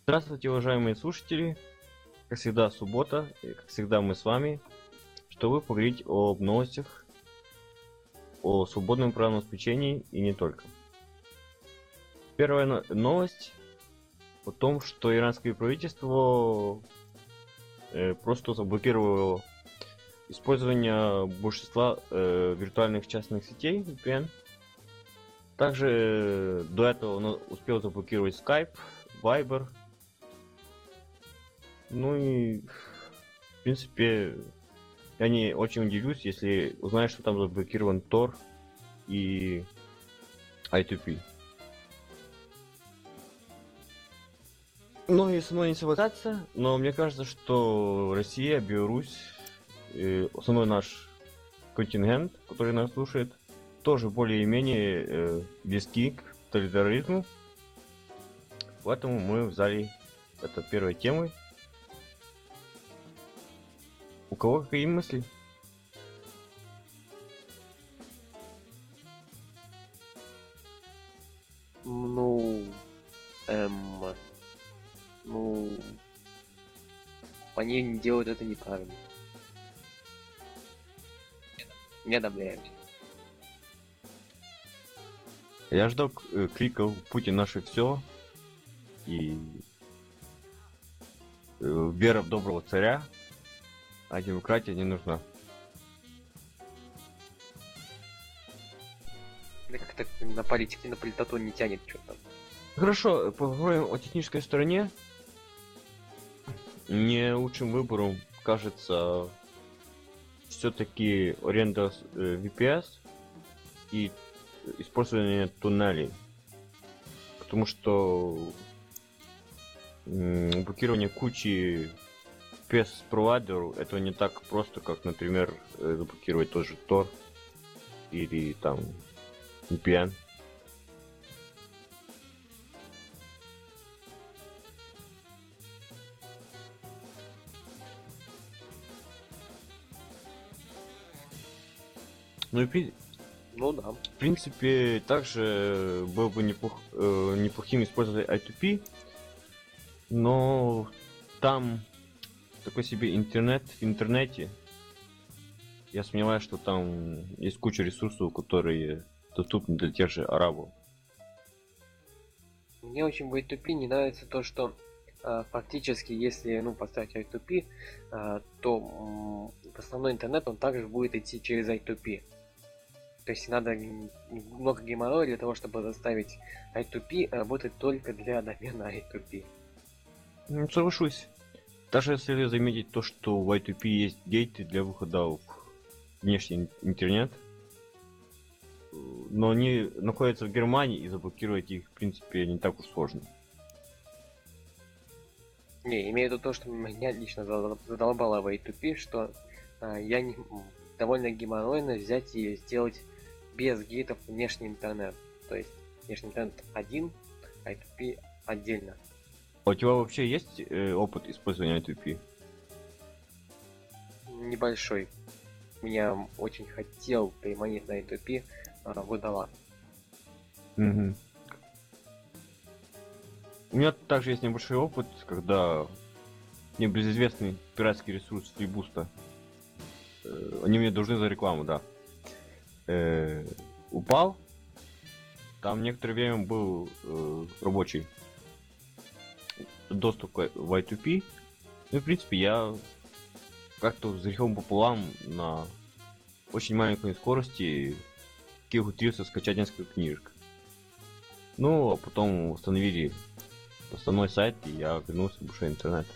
Здравствуйте, уважаемые слушатели! Как всегда, суббота, и как всегда мы с вами, чтобы поговорить об новостях, о свободном правном обеспечении и не только. Первая новость о том, что иранское правительство просто заблокировало использование большинства виртуальных частных сетей VPN. Также до этого он успел заблокировать Skype, Viber. Ну и, в принципе, я не очень удивлюсь, если узнаю, что там заблокирован Tor и I2P. Многие со мной не согласятся, но мне кажется, что Россия, Беларусь, основной наш контингент, который нас слушает, тоже более-менее близки к тоталитаризму. Поэтому мы взяли это первой темой. У кого какие мысли? Они делают это неправильно. Не одобряют. Я ждал криков «Путин наше все» и вера в доброго царя, а демократия не нужна. Да как-то на политике, на политоту не тянет что-то. Хорошо, поговорим о технической стороне. Мне лучшим выбором кажется все-таки аренда VPS и использование туннелей. Потому что блокирование кучи VPS-провайдеров это не так просто, как, например, заблокировать тот же Tor или там VPN. Ну да. В принципе, также было бы неплохим использовать I2P, но там такой себе интернет в интернете. Я сомневаюсь, что там есть куча ресурсов, которые доступны для тех же арабов. Мне очень в I2P не нравится то, что фактически, если поставить I2P, то основной интернет он также будет идти через I2P. То есть надо много геморроя для того, чтобы заставить I2P работать только для домена I2P. Ну, соглашусь. Даже если заметить то, что в I2P есть гейты для выхода в внешний интернет, но они находятся в Германии, и заблокировать их, в принципе, не так уж сложно. Не, имею в виду то, что меня лично задолбало в I2P, что довольно геморройно взять и сделать без гейтов внешний интернет. То есть внешний интернет один, I2P отдельно. А у тебя вообще есть опыт использования I2P? Небольшой. Меня очень хотел переманить на I2P, выдала. Угу. У меня также есть небольшой опыт, когда небезызвестный пиратский ресурс Фрибуста, они мне должны за рекламу, да, упал. Там некоторое время был рабочий доступ в I2P. Ну, в принципе, я как-то с грехом пополам на очень маленькой скорости ухитрился скачать несколько книжек. Ну, а потом установили основной сайт, и я вернулся в большой интернет.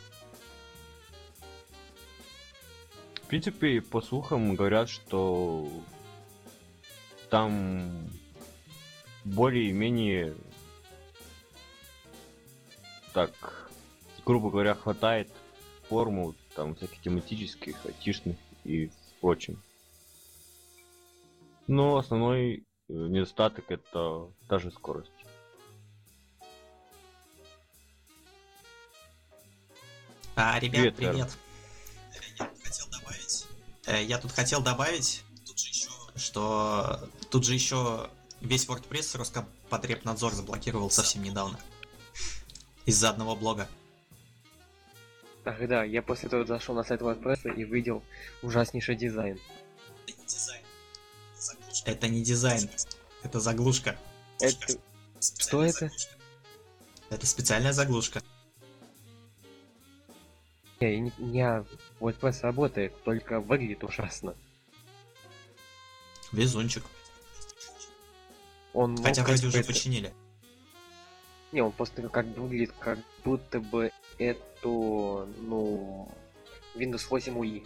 В принципе, по слухам говорят, что там более-менее так, грубо говоря, хватает формул там всяких тематических, айтишных и прочим. Но основной недостаток это та же скорость. Ребят, привет. Я тут хотел добавить, что тут же еще весь WordPress Роскомпотребнадзор заблокировал совсем недавно. Из-за одного блога. Ах да, я после этого зашел на сайт WordPress и видел ужаснейший дизайн. Это не дизайн. Это не дизайн. Это заглушка. Это... Что это? Это специальная заглушка. Не, WordPress работает, только выглядит ужасно. Везунчик. Он Хотя вроде уже это- починили. Не, он просто как бы выглядит, как будто бы эту, ну, Windows 8 UI.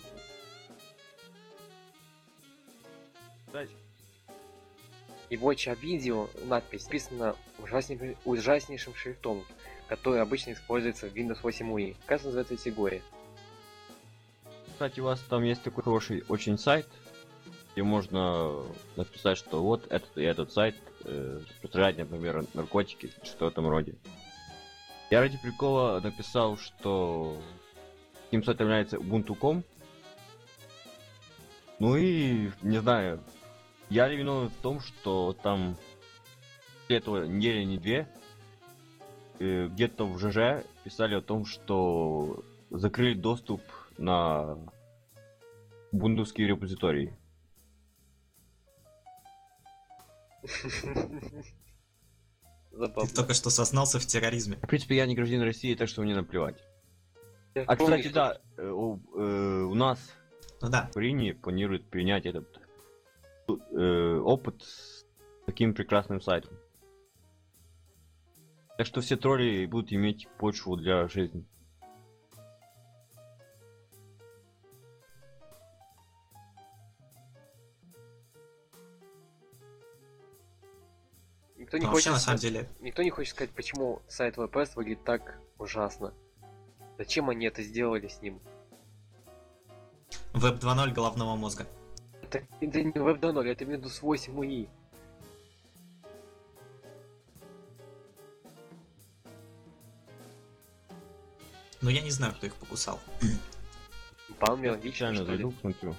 Кстати, И в Watch видео надпись написана ужаснейшим шрифтом, который обычно используется в Windows 8 UI. Как называется категория? кстати, у вас там есть такой хороший очень сайт, где можно написать, что вот этот и этот сайт распространяет, например, наркотики, что в этом роде. Я ради прикола написал, что таким сайтом является Ubuntu.com. Ну и, не знаю, я ли виновен в том, что там этого недели не две где-то в ЖЖ писали о том, что закрыли доступ на бундовские репозитории. Забавно. Ты только что сознался в терроризме. В принципе, я не гражданин России, так что мне наплевать. Я А, помню, кстати, что- да, у нас Ну да. в Украине планируют принять этот опыт с таким прекрасным сайтом. Так что все тролли будут иметь почву для жизни. Никто не Но вообще, хочет на самом сказать- деле, Никто не хочет сказать, почему сайт WordPress выглядит так ужасно. Зачем они это сделали с ним? Web 2.0 головного мозга. Это не Web 2.0, это Windows 8 UI. Но я не знаю, кто их покусал. Palm лично, Специально что ли? зайду, посмотрю.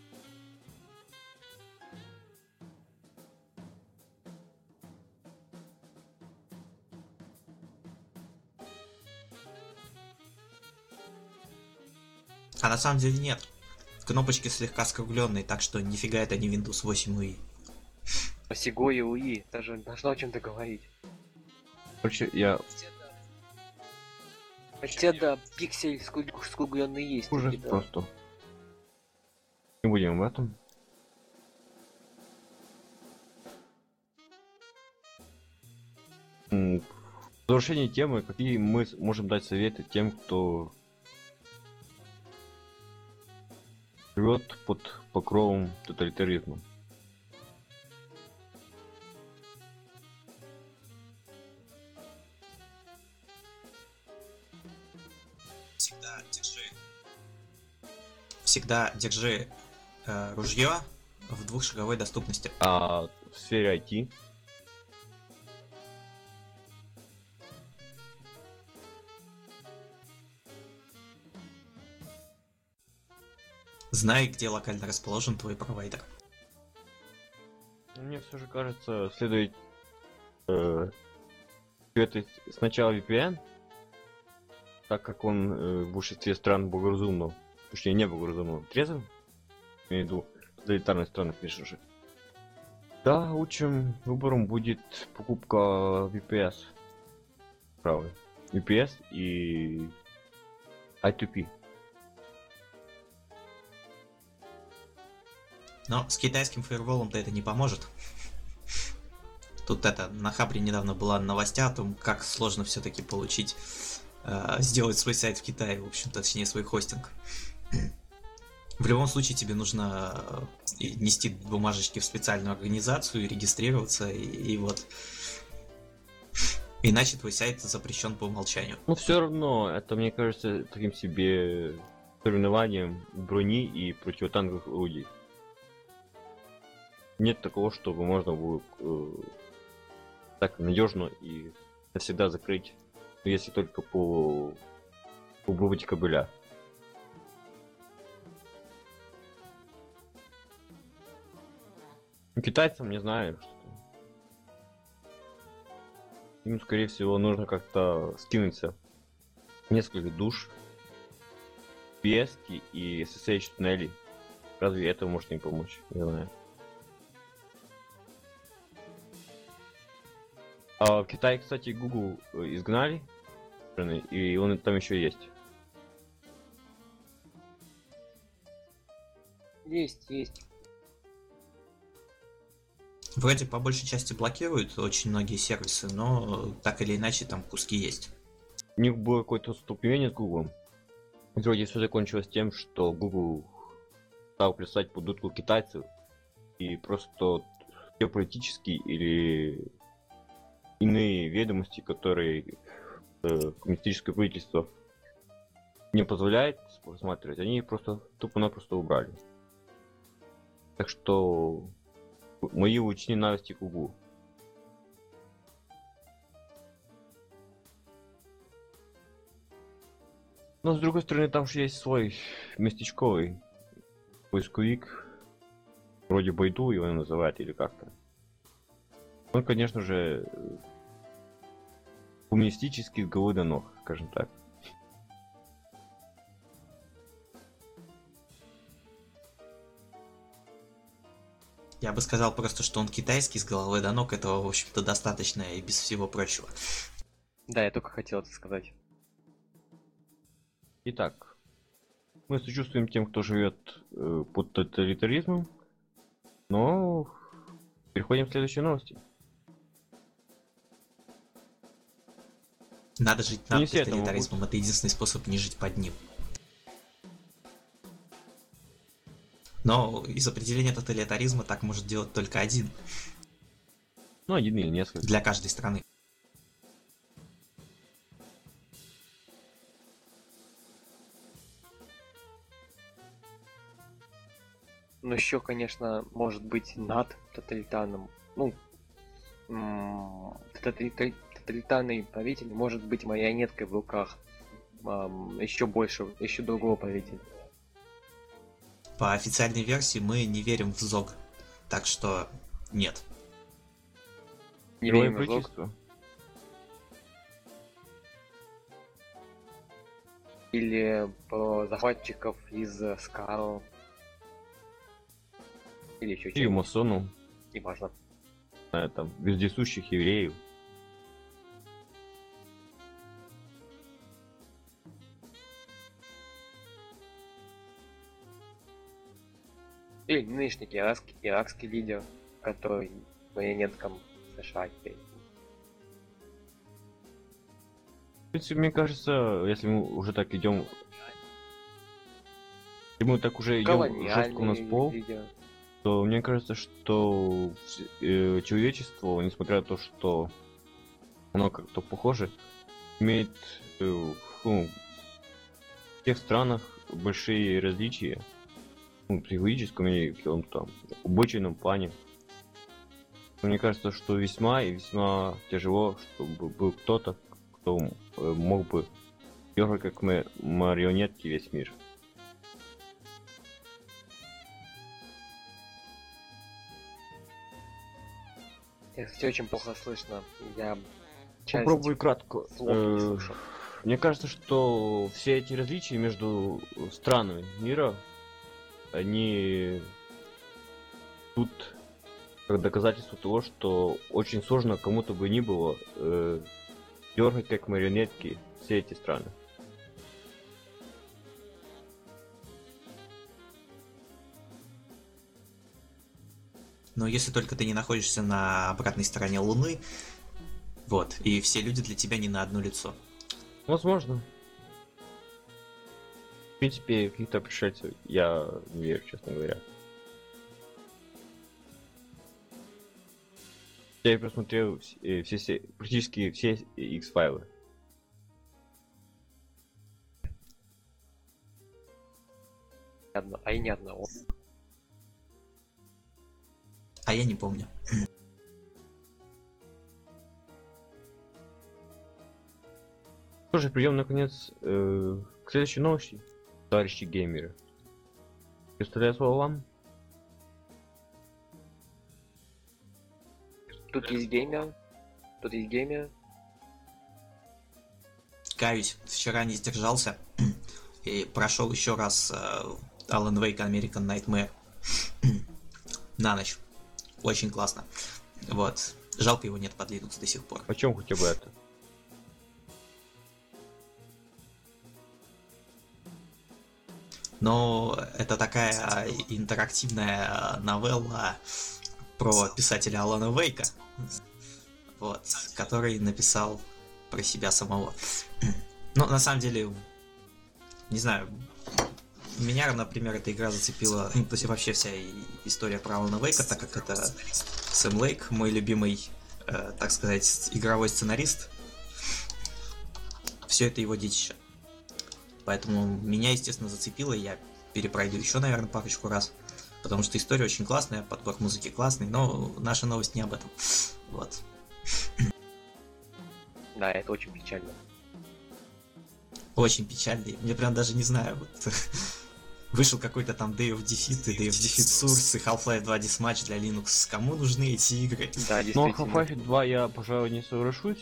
А на самом деле нет. Кнопочки слегка скругленные, так что нифига это не Windows 8 UI. Осигой UI, даже должно о чем-то говорить. Короче, я Хотя да, пиксель скругленный есть. уже таки, да. просто. Не будем в этом. В завершение темы, какие мы можем дать советы тем, кто живет под покровом тоталитаризма? Всегда держи ружье в двухшаговой доступности. А в сфере IT? Знай, где локально расположен твой провайдер. Мне все же кажется, следует советовать сначала VPN, так как он в большинстве стран благоразумно, точнее не благоразумно, трезвым, имею в виду тоталитарных странах, конечно же. Да, лучшим выбором будет покупка VPS. Правда. VPS и I2P. Но с китайским фаерволом-то это не поможет. Тут это, на Хабре недавно была новость о том, как сложно все-таки получить, сделать свой сайт в Китае, в общем, точнее свой хостинг. В любом случае тебе нужно нести бумажечки в специальную организацию, и регистрироваться, и вот. Иначе твой сайт запрещен по умолчанию. Но все равно, это мне кажется таким себе соревнованием брони и противотанковых орудий. Нет такого, чтобы можно было так надежно и навсегда закрыть, если только по обрубке кабеля. Китайцам не знаю, что им, скорее всего, нужно как-то скинуться несколько душ PS и SSH туннели. Разве это может не помочь? Не знаю. А в Китае, кстати, Google изгнали, и он там еще есть. Есть. Вроде по большей части блокируют очень многие сервисы, но так или иначе там куски есть. У них было какое-то столкновение с Google. Вроде все закончилось тем, что Google стал плясать под дудку китайцев, и просто геополитические или иные ведомости, которые коммунистическое правительство не позволяет рассматривать, они просто тупо-напросто убрали. Так что мои лучшие ненависти к Google. Но с другой стороны, там же есть свой местечковый поисковик, вроде Байду его называют или как-то. Он, конечно же, коммунистический с головы до ног, скажем так. Я бы сказал просто, что он китайский с головы до ног, этого, в общем-то, достаточно и без всего прочего. Да, я только хотел это сказать. Итак, мы сочувствуем тем, кто живет под тоталитаризмом, но переходим к следующей новости. Надо жить Не над все этому тоталитаризмом, это единственный способ не жить под ним. Но из определения тоталитаризма так может делать только один Ну, один или несколько. для каждой страны. Но еще, конечно, может быть над тоталитарным. Ну, тоталитарный правитель может быть марионеткой в руках еще другого правителя. По официальной версии мы не верим в ЗОГ, так что нет. Не Герои верим в ЗОГ. правительства. Или про захватчиков из Скаро. Или еще Или чего. масону, Не важно. там, вездесущих евреев. Или нынешний иракский лидер, который марионеткам США теперь. В принципе, мне кажется, если мы уже так идем... Если мы так уже идем жестко у нас пол, лидер. то мне кажется, что человечество, несмотря на то, что оно как-то похоже, имеет в тех странах большие различия, в психологическом или в каком-то там обычном плане. Мне кажется, что весьма и весьма тяжело, чтобы был кто-то, кто мог бы дергать как марионетки весь мир. Кстати, очень плохо слышно. Я Попробую кратко. слов не слышу. Мне кажется, что все эти различия между странами мира, они тут как доказательство того, что очень сложно кому-то бы ни было дергать как марионетки все эти страны. Но если только ты не находишься на обратной стороне Луны, вот, и все люди для тебя не на одно лицо. Возможно. В принципе, каких-то пришельцев я не верю, честно говоря. Я просмотрел практически все X-файлы. А и ни одного. А я не помню. Что же, придем наконец к следующей новости, товарищи геймеры. Представляю слово вам. Тут есть геймер. Тут есть геймер. Каюсь, вчера не сдержался и прошел еще раз Alan Wake American Nightmare на ночь. Очень классно. Вот. Жалко, его нет под Linux до сих пор. Почем хотя бы это? Но это такая интерактивная новелла про писателя Алана Вейка, вот, который написал про себя самого. Ну, на самом деле, не знаю, меня, например, эта игра зацепила, то есть вообще вся история про Алана Вейка, так как это Сэм Лейк, мой любимый, так сказать, игровой сценарист. Все это его детище. Поэтому меня, естественно, зацепило, я перепройду еще, наверное, парочку раз. Потому что история очень классная, подбор музыки классный, но наша новость не об этом. Вот. Да, это очень печально. Очень печально. Мне прям даже не знаю, вот вышел какой-то там Day of Defeat и Day of Defeat Source и Half-Life 2 Deathmatch для Linux. Кому нужны эти игры? Да, Но действительно. Half-Life 2 я, пожалуй, не соглашусь.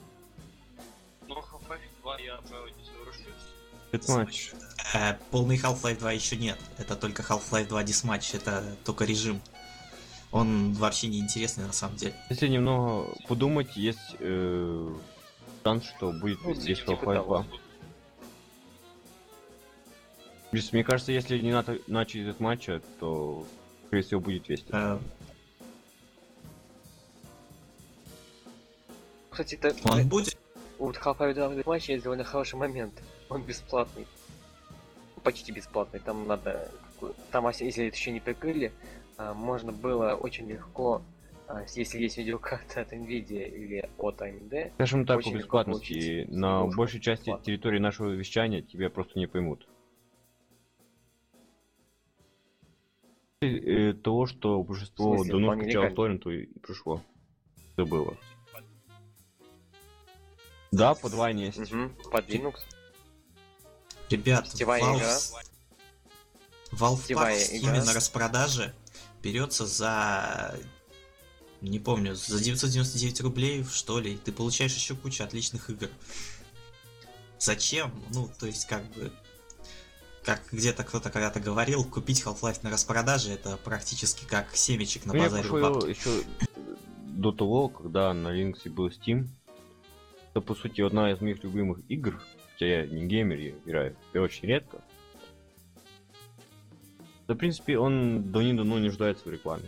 Deathmatch. Полный Half-Life 2 еще нет. Это только Half-Life 2 Deathmatch, это только режим. Он вообще не интересный на самом деле. Если немного подумать, есть шанс, что будет Ну, здесь типа Half-Life того. 2. Плюс, мне кажется, если не начать этот матч, то, скорее всего, будет вести. Кстати, это... Он будет? Вот Half-Life 2 Deathmatch есть довольно хороший момент. Он бесплатный. Почти бесплатный. Там надо... Там, если это еще не прикрыли, можно было очень легко, если есть видеокарта от NVIDIA или от AMD... Скажем так, очень у легко бесплатности получить на игрушку большей части бесплатно. территории нашего вещания тебя просто не поймут. Того, что большинство В смысле, давно вполне скачало легально. торренту и пришло. Это было. Да, под Wine есть. Под Linux. Ребят, Сетевая игра. Valve Сетевая Pack в игра. Steam на распродаже берется за... Не помню, за 999 рублей, что ли. Ты получаешь еще кучу отличных игр. Зачем? Ну, то есть, как бы... Как где-то кто-то когда-то говорил, купить Half-Life на распродаже это практически как семечек на Ну, я базаре у пошел бабки. еще до того, когда на Linux был Steam. Это, по сути, одна из моих любимых игр. Хотя я не геймер, я играю очень редко. Да, в принципе, он давно не нуждается в рекламе.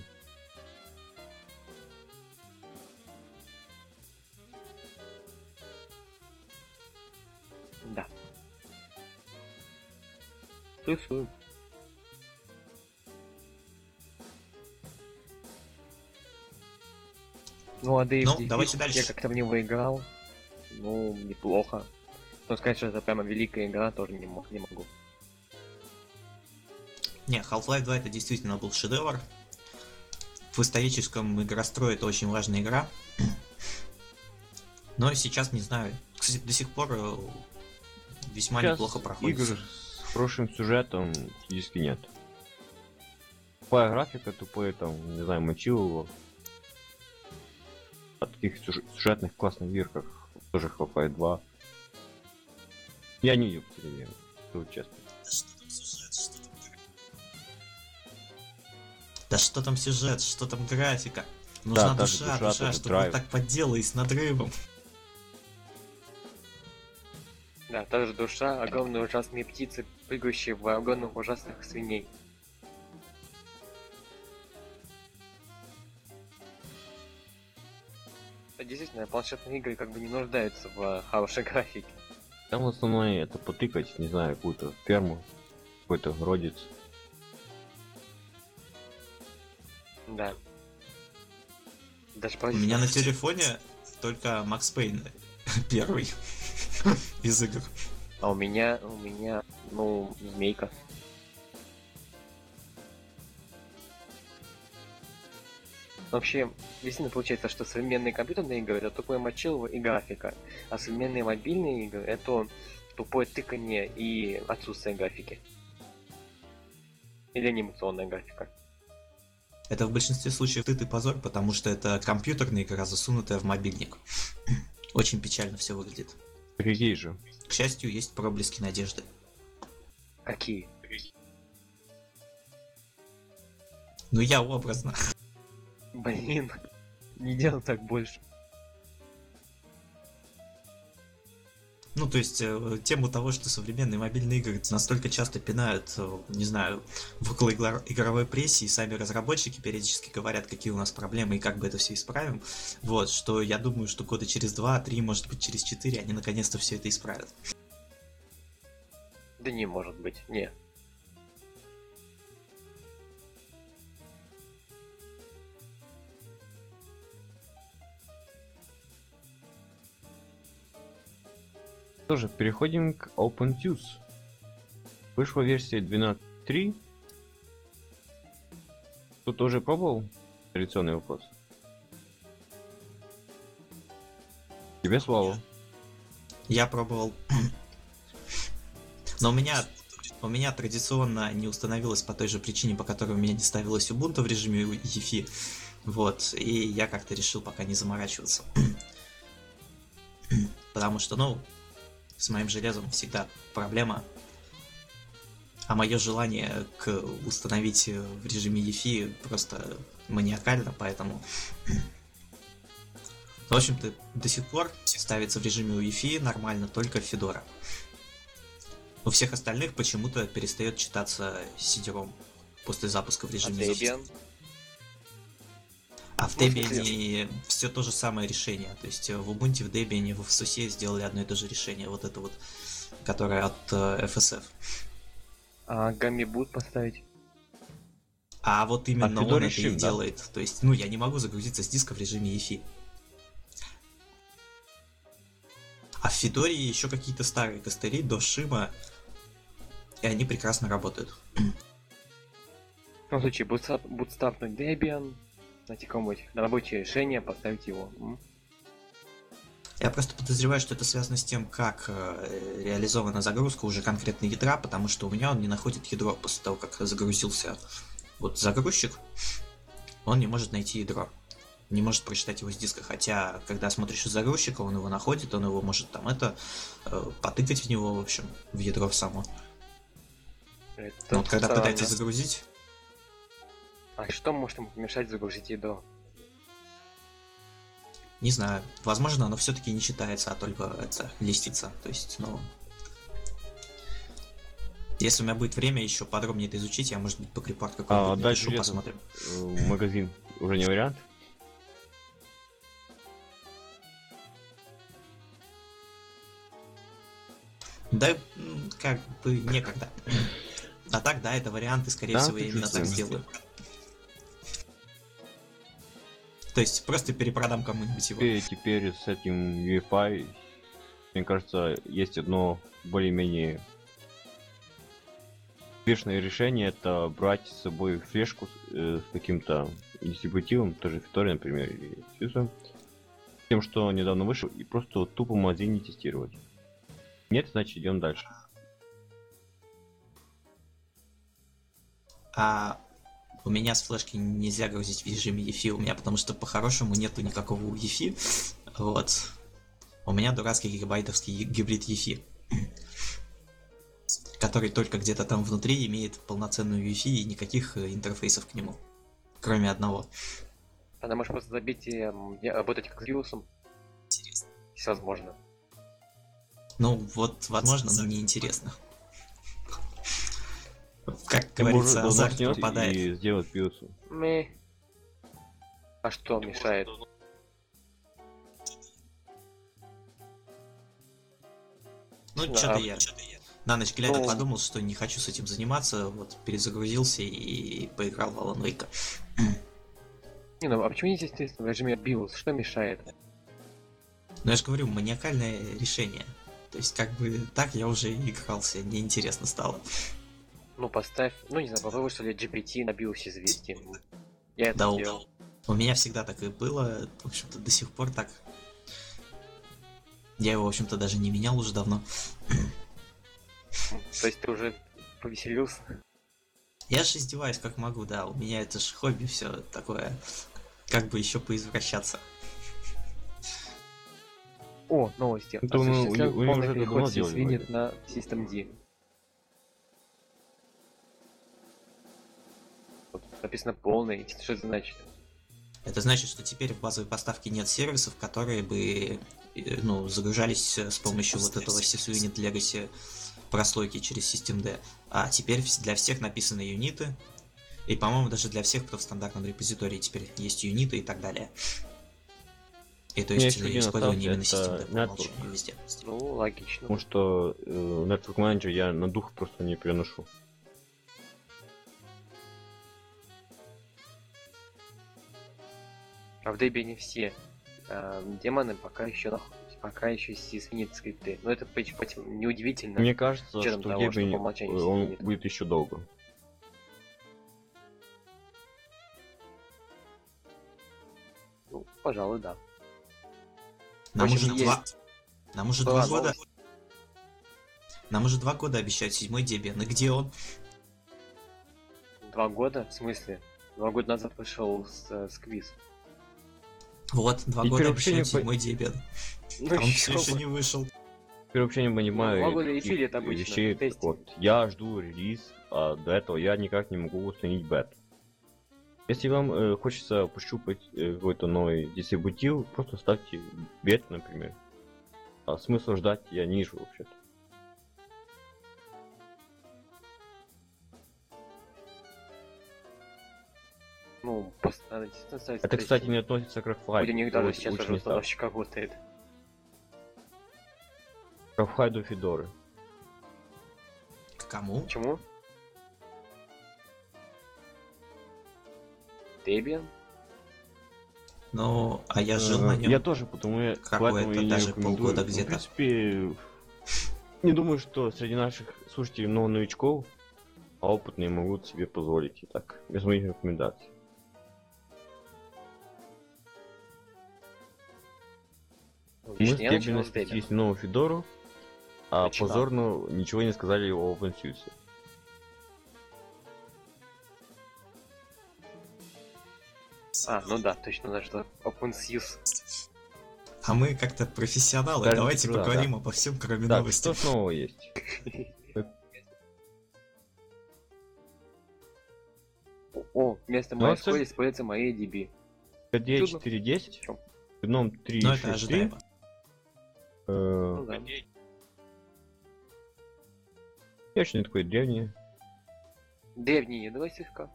Да. Плюсую. Ну, а Day of Ну, Defeat давайте дальше. я как-то в него играл. Ну, неплохо. Но сказать, что это прямо великая игра, тоже не могу. Не, Half-Life 2 это действительно был шедевр. В историческом игрострое это очень важная игра. Но сейчас не знаю. Кстати, до сих пор весьма Сейчас неплохо проходит. игр с хорошим сюжетом практически нет. Тупая графика, тупые там, не знаю, мочилово. От таких сюжетных классных игр, как тоже Half-Life 2. Я не видел, к сожалению, скажу честно. Да что там сюжет, что там графика? Нужна та же душа, душа, тот же чтобы драйв. вот так подделай с надрывом. Да, та же душа, огромные ужасные птицы, прыгающие в огромных ужасных свиней. Действительно, планшетные игры как бы не нуждаются в хорошей графике. Там в основном это потыкать, не знаю, какую-то ферму, какой-то городец. Да. Даже У меня на телефоне только Макс Пейн первый из игр. А у меня, ну, змейка. Вообще, действительно получается, что современные компьютерные игры это тупое мочилово и графика, а современные мобильные игры это тупое тыканье и отсутствие графики. Или анимационная графика. Это в большинстве случаев стыд и позор, потому что это компьютерная игра, засунутая в мобильник. Очень печально все выглядит. Какие же? К счастью, есть проблески надежды. Какие? Ну я образно. Блин, не делай так больше. Ну, то есть, тему того, что современные мобильные игры настолько часто пинают, не знаю, в около игровой прессе, и сами разработчики периодически говорят, какие у нас проблемы и как бы это все исправим, вот, что я думаю, что года через 2-3, может быть, через 4 они наконец-то все это исправят. Да не может быть, не. Что же, переходим к OpenTunes. Вышла версия 12.3. Кто-то уже пробовал? Традиционный вопрос. Тебе слово. Я пробовал. Но у меня традиционно не установилось по той же причине, по которой у меня не ставилось Ubuntu в режиме EFI. Вот, и я как-то решил пока не заморачиваться. Потому что, ну, с моим железом всегда проблема. А мое желание установить в режиме EFI просто маниакально, поэтому... В общем-то, до сих пор ставится в режиме UEFI нормально только Fedora. У всех остальных почему-то перестает читаться сидером после запуска в режиме Debian? А в Debian все то же самое решение. То есть в Ubuntu, в Debian, в SUSE сделали одно и то же решение. Вот это вот, которое от FSF. А Gummy поставить? А вот именно Fedora он это Shift, и делает. То есть, ну, я не могу загрузиться с диска в режиме EFI. А в Fedora еще какие-то старые костыри до Шима, и они прекрасно работают. В том случае, бутстапнуть Debian, найти какое-нибудь рабочее решение, поставить его. Я просто подозреваю, что это связано с тем, как реализована загрузка уже конкретно ядра, потому что у меня он не находит ядро после того, как загрузился вот загрузчик, он не может найти ядро. Не может прочитать его с диска, хотя, когда смотришь из загрузчика, он его находит, он его может там потыкать в него, в общем, в ядро само. Но вот когда пытаетесь загрузить... А что может ему помешать загрузить ядро? Не знаю, возможно, оно все-таки не читается, а только это листится. То есть, ну... Если у меня будет время еще подробнее это изучить, я, может быть, покрепорт какой-нибудь дальше посмотрим. Магазин уже не вариант? Да, как бы некогда. А так, да, это варианты, скорее всего, я именно так сделаю. То есть просто перепродам кому-нибудь его. Теперь с этим UEFI, мне кажется, есть одно более-менее успешное решение, это брать с собой флешку с каким-то дистрибутивом, тоже Fedora, например, или SUSE, тем, что недавно вышел, и просто вот тупо в магазине тестировать. Нет, значит идем дальше. А у меня с флешки нельзя грузить в режиме EFI, у меня потому что по-хорошему нету никакого EFI. Вот. У меня дурацкий гигабайтовский гибрид EFI, который только где-то там внутри имеет полноценную EFI и никаких интерфейсов к нему, кроме одного. Она может просто забить и работать как с вирусом. Интересно. Если возможно. Ну, вот, возможно, но неинтересно. Как говорится, азарт пропадает. И сделать пьесу. А что мешает? Ну, что-то я на ночь глядя подумал, что не хочу с этим заниматься, вот перезагрузился и поиграл в Alan Wake. Не, ну а почему не здесь в режиме BIOS? Что мешает? Ну, я же говорю, маниакальное решение. То есть, как бы, так я уже игрался, неинтересно стало. Ну, поставь, ну, не знаю, попробуй, что ли, GPT на BIOS завести. Я это Да, делал. у меня всегда так и было, в общем-то, до сих пор так. Я его, в общем-то, даже не менял уже давно. То есть ты уже повеселился? Я же издеваюсь как могу, да, у меня это же хобби, все такое, как бы еще поизвращаться. О, новости. Это мы Осуществлен уже полный давно переход делали, SysWinit на System D. написано полный. Что это значит? Это значит, что теперь в базовой поставке нет сервисов, которые бы загружались с помощью вот этого SysUnit Legacy прослойки через Systemd. А теперь для всех написаны юниты. И, по-моему, даже для всех, кто в стандартном репозитории теперь есть юниты и так далее. И то есть использование именно Systemd по умолчанию везде. Ну, логично. Потому что Network Manager я на дух просто не переношу. А в Debian все демоны пока еще сисвинит скрипты. Но это неудивительно. Мне кажется, что того, Debian по умолчанию он сисвинит. будет еще долго. Ну, пожалуй, да. Нам В общем, уже есть. Нам уже Была 2 года. новость. Нам уже 2 года обещают 7-й Debian. И где он? 2 года? В смысле? 2 года назад вышел сквиз. Вот, 2 И года вообще не обещают 7-й Debian. Ну, А он все еще не вышел. Я вообще не понимаю 2 года таких эфире это обычно, вещей. тестинг. Вот, я жду релиз, а до этого я никак не могу установить бету. Если вам хочется пощупать какой-то новый дистрибутив, просто ставьте бет, например. А смысл ждать я не вижу вообще-то. Ну, просто надо действительно ставить. Это, кстати, не относится к У Roughhide. них даже Вот сейчас лучше уже не ставь. установщик работает. Roughhide Федоры. К кому? Почему? Debian? Ну, а я жил на нем. Я тоже, поэтому я не даже рекомендую. полгода Ну, где-то. В принципе, не думаю, что среди наших слушателей много новичков, а опытные могут себе позволить и так, без моих рекомендаций. Ну, Мы с лично я начинал Debian с Debian. спустились на новую Федору, а Начинал. позорно ничего не сказали о OpenSUSE. Ну да, точно, на что OpenSUSE. А мы как-то профессионалы. Скажем, Давайте да, поговорим обо всем, кроме Так, новостей. что снова есть? Вместо Ну, а MySQL используется MariaDB. KDE Чудно. 4.10, Чё? Гном Но это 3.6.3, ожидаемо. Ну да. я очень такой древний. Древний ядро слегка.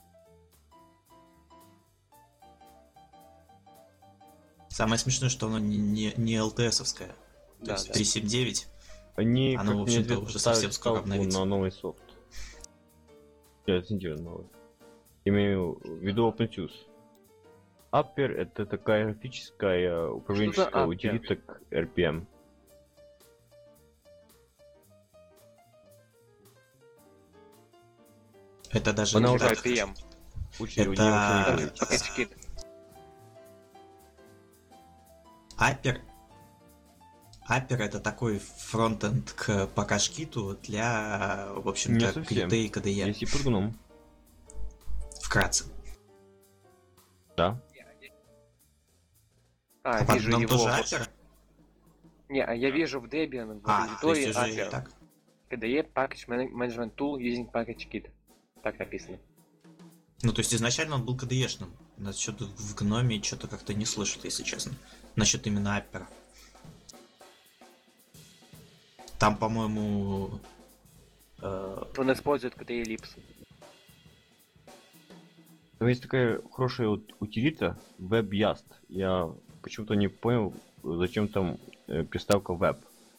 Самое смешное, что оно не LTS-овское. То Да, есть да. 3.7.9. Они, Оно, как в мне общем-то, известно, уже ставят совсем скоро ставку обновится. на новый софт. Я лицензированный новый. Имею в виду OpenSUSE. Upper — это такая графическая управленческая Upper? утилита к RPM. Это даже Она не уже так. RPM. Лучше у Это- нее вообще не Там говорить. пакетчики. Апер это такой фронтенд к покашкиту для, в Не общем-то, совсем. QT и KDE. Есть и под гном. Вкратце. Да. А, Под вижу гном его. тоже апер? Не, а я вижу в Debian в То есть репозитории уже и Upper. так. KDE Package Management Tool using Package Kit. Так написано. Ну, то есть изначально он был KDE-шным. Насчет в гноме что-то как-то не слышал, если честно. Насчет именно аппера. Там, по-моему... Он использует KDE Ellipse. Там есть такая хорошая утилита WebYast. Я почему-то не понял, зачем там приставка Web.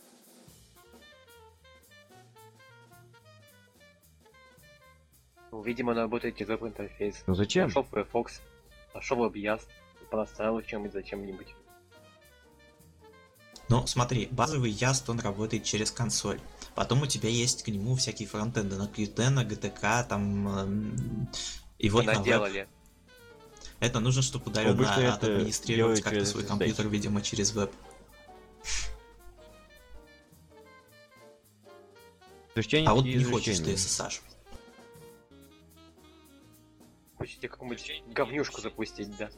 Ну, видимо, она работает через веб-интерфейс. Ну зачем? Нашел Firefox, нашел WebYast, понаставил чем-нибудь зачем-нибудь. Ну, смотри, базовый Яст, он работает через консоль. Потом у тебя есть к нему всякие фронтенды на Qt, на GTK, там... И вот на веб. Наделали. Это нужно, чтобы удаленно Обычно это администрировать делают как-то через свой SSH. компьютер, видимо, через веб. Изучение А вот и не хочешь ты изучение. SSH. Хочете какую-нибудь говнюшку запустить, да?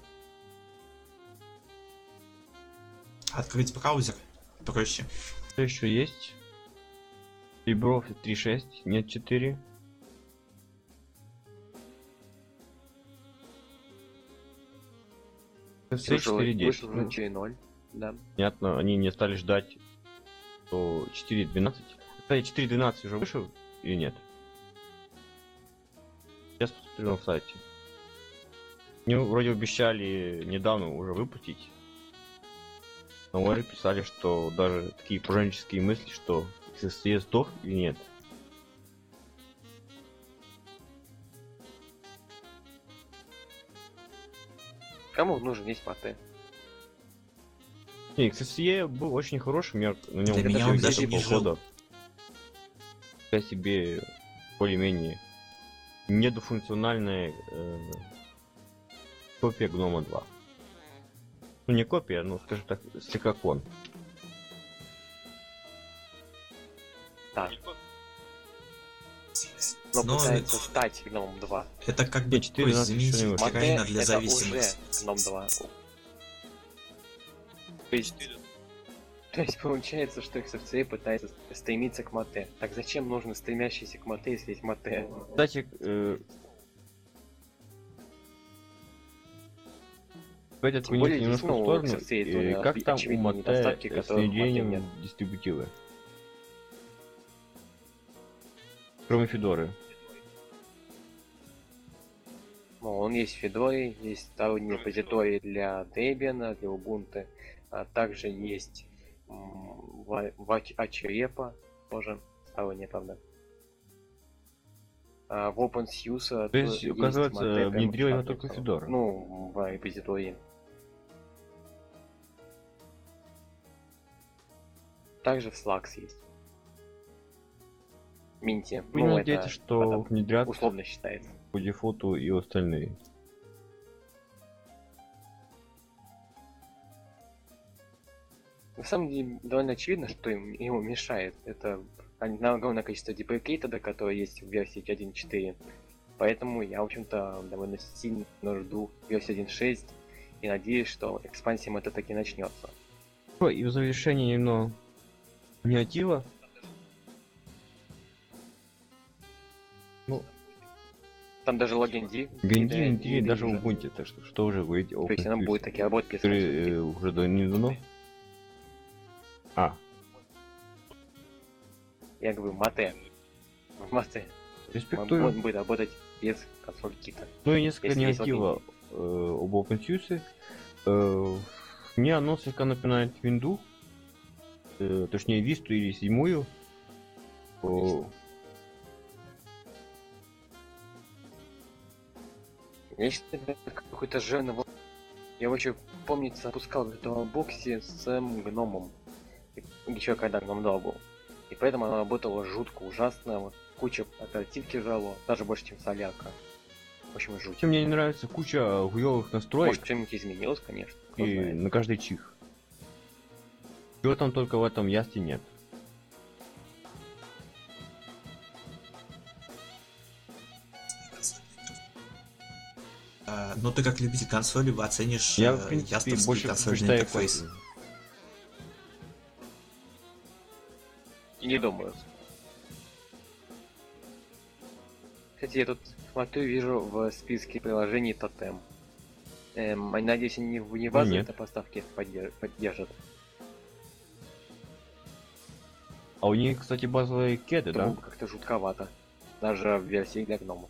Открыть браузер проще. Что еще есть? LibreOffice 3.6, нет 4. CSC 4.10. Вышел уже 4.0, да. Понятно, они не стали ждать, что 4.12. Кстати, 4.12 уже вышел или нет? Сейчас посмотрю на сайте. Мне вроде обещали недавно уже выпустить. Но мы писали, что даже такие пораженческие мысли, что CSC сдох или нет. Кому нужен есть маты? Не, XSE был очень хорошим, я на нем Для меня он даже не жил. полгода. Я себе более-менее недофункциональная копия Гнома 2. Ну не копия, но скажем так, стекоклон. Так. Но Но пытается стать гном 2. это как бы Не, 4.12 заменить еще не вышло. Украина для это зависимости. уже гном 2. То есть получается, что XFCE пытается стремиться к мате. Так зачем нужно стремящийся к мате, если есть мате? Кстати, пойдет Тем более немножко здесь, в ну, сторону. XFCE тоже Как там у очевидные Мате недостатки, с которых у Мате внедрением нет. дистрибутивы? Кроме Федоры. Ну, он есть в Fedora, есть сторонние репозитории для Debian, для Ubuntu, а также есть Ачерепа, тоже сторонняя, правда. В OpenSUSE То есть, оказывается, Mate, прямо внедрила его штатный только кусок. Fedora. Ну, в репозитории. Также в Slacks есть. Минте. Будем Ну, надеяться, это что потом внедрят условно считается. по дефолту и остальные. На самом деле, довольно очевидно, что ему мешает. Это огромное количество деприкейтеда, которые есть в версии 1.4. Поэтому я, в общем-то, довольно сильно жду версию 1.6 и надеюсь, что экспансия это таки начнется. И в завершение немного негатива. Ну, Там даже логин D. Генди даже в Ubuntu, так что уже говорить о То есть она OpenSUSE, будет такие работы писать. который уже давно. Я говорю, мате. Мате. Респектую. Он будет работать без консоль кита. Ну и несколько Если есть негатива об OpenSUSE. Мне оно слегка напоминает Windows, точнее Vista или 7. Я считаю, это какой-то жирный. Я вообще, помнится, запускал в этого боксе с гномом. Еще когда гном 2 был. И поэтому она работала жутко, ужасно. Вот, куча оперативки жало, даже больше, чем солярка. В общем, жуть. Мне не нравится куча хуёвых настроек. Может, что-нибудь изменилось, конечно. Кто И знает. на каждый чих. Чего там только в этом ясте нет. Ну ты как любитель консоли вы оценишь Я, в принципе, ястовский больше консольный предпочитаю интерфейс. классику. И не думаю. Кстати, я тут смотрю, вижу в списке приложений Тотем. Надеюсь, они не базовые нет. это поставки поддержат. А у них, кстати, базовые кеды, Это да? было бы как-то жутковато. Даже в версии для гномов.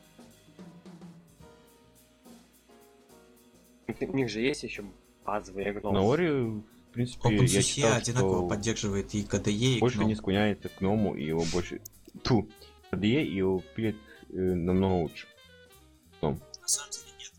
У них же есть еще базовые гномы. На Ори, в принципе, я OpenSUSE читал, одинаково что поддерживает и KDE, и больше GNOME. не склоняется к гному, и его больше... Тьфу! KDE и его пилит намного лучше. На самом деле нет.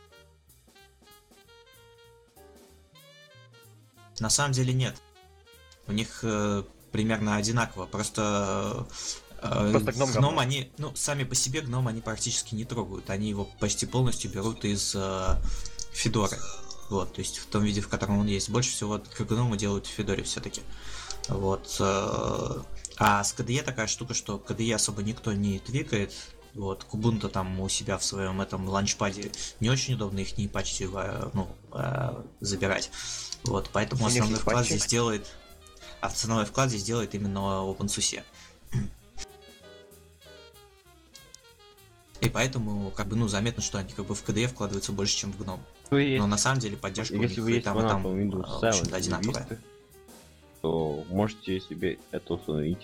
На самом деле нет. У них примерно одинаково. Просто гном гном они, ну, сами по себе гном они практически не трогают. Они его почти полностью берут из Федоры. Вот, то есть в том виде, в котором он есть. Больше всего к гному делают в Федоре все-таки. Вот. А с KDE такая штука, что KDE особо никто не твикает. Вот, Kubuntu там у себя в своем этом ланчпаде не очень удобно их не патчи забирать. Вот, поэтому основной вклад здесь делает. Основной вклад здесь делает именно OpenSUSE. И поэтому, как бы, ну, заметно, что они как бы в KDE вкладываются больше, чем в GNOME. То есть, Но на самом деле поддержка у них если вы и есть там, фанатом Windows в 7 общем-то, или одинаковая. Vista, то можете себе это установить.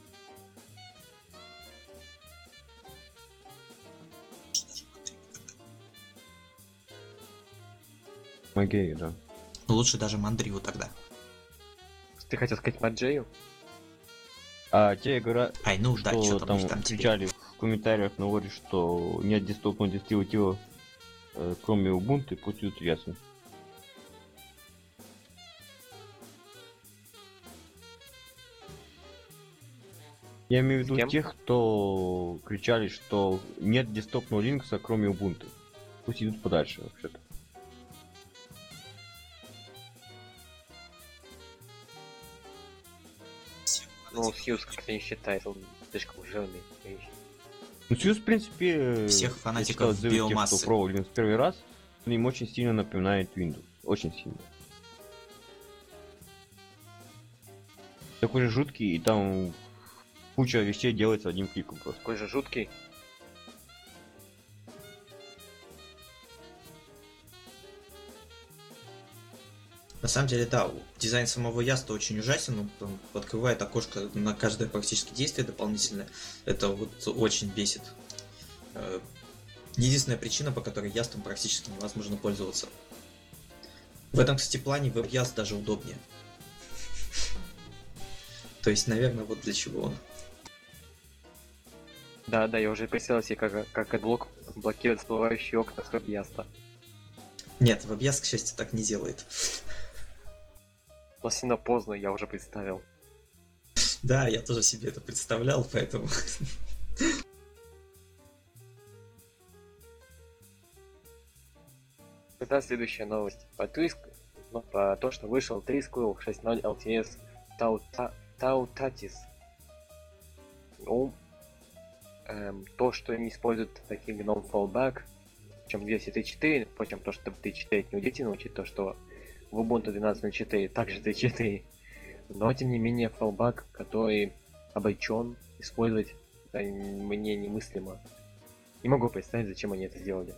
Магей, да. Ну, лучше даже Мандриву тогда. Ты хотел сказать Маджею? А те говорят, Ай, ну да, что что там у них там там теперь. кричали в комментариях на Лоре, что нет дистопного дистрибутива, кроме Ubuntu, пусть идут ясно. Я имею в С виду кем? тех, кто кричали, что нет дистопного Linux, кроме Ubuntu. Пусть идут подальше, вообще-то. Ну, Сьюз как-то не считается, он слишком жирный. Ну, Сьюз, в принципе, Всех я фанатиков читал отзывы тех, биомассы. кто пробовал Linux первый раз, он им очень сильно напоминает Windows. Очень сильно. Такой же жуткий, и там куча вещей делается одним кликом просто. Такой же жуткий. На самом деле, да, дизайн самого Яста очень ужасен, он там открывает окошко на каждое практически действие дополнительное. Это вот очень бесит. Единственная причина, по которой Ястом практически невозможно пользоваться. В этом, кстати, плане WebYast даже удобнее. То есть, наверное, вот для чего он. Да, я уже представил себе, как AdBlock блокирует всплывающие окна с WebYast. Нет, WebYast, к счастью, так не делает. Но сильно поздно, я уже представил. Да, я тоже себе это представлял, поэтому... Это следующая новость. По то, что вышел Trisquil 6.0 LTS Tautatis. Ну, то, что они используют таким GNOME Fallback, чем 203.4, впрочем, то, что 3.4 неудивительно, учитывая то, что в Ubuntu 12.04 также 3.4, но тем не менее fallback, который обречен использовать, это мне немыслимо. Не могу представить, зачем они это сделали.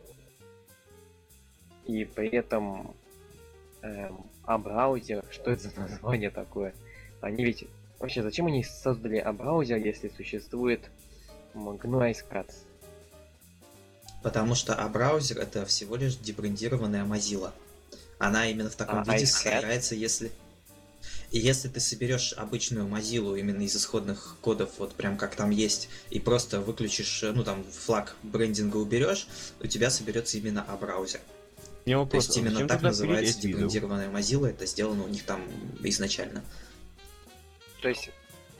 И при этом браузер, что это за название такое? Они ведь... Вообще, зачем они создали браузер, если существует GNU Icecats? Потому что браузер это всего лишь дебрендированная Mozilla. Она именно в таком виде собирается, если... И если ты соберешь обычную Mozilla именно из исходных кодов, вот прям как там есть, и просто выключишь, ну там флаг брендинга уберешь, у тебя соберется именно браузер. То есть именно так называется дебрендированная Mozilla, это сделано у них там изначально. То есть...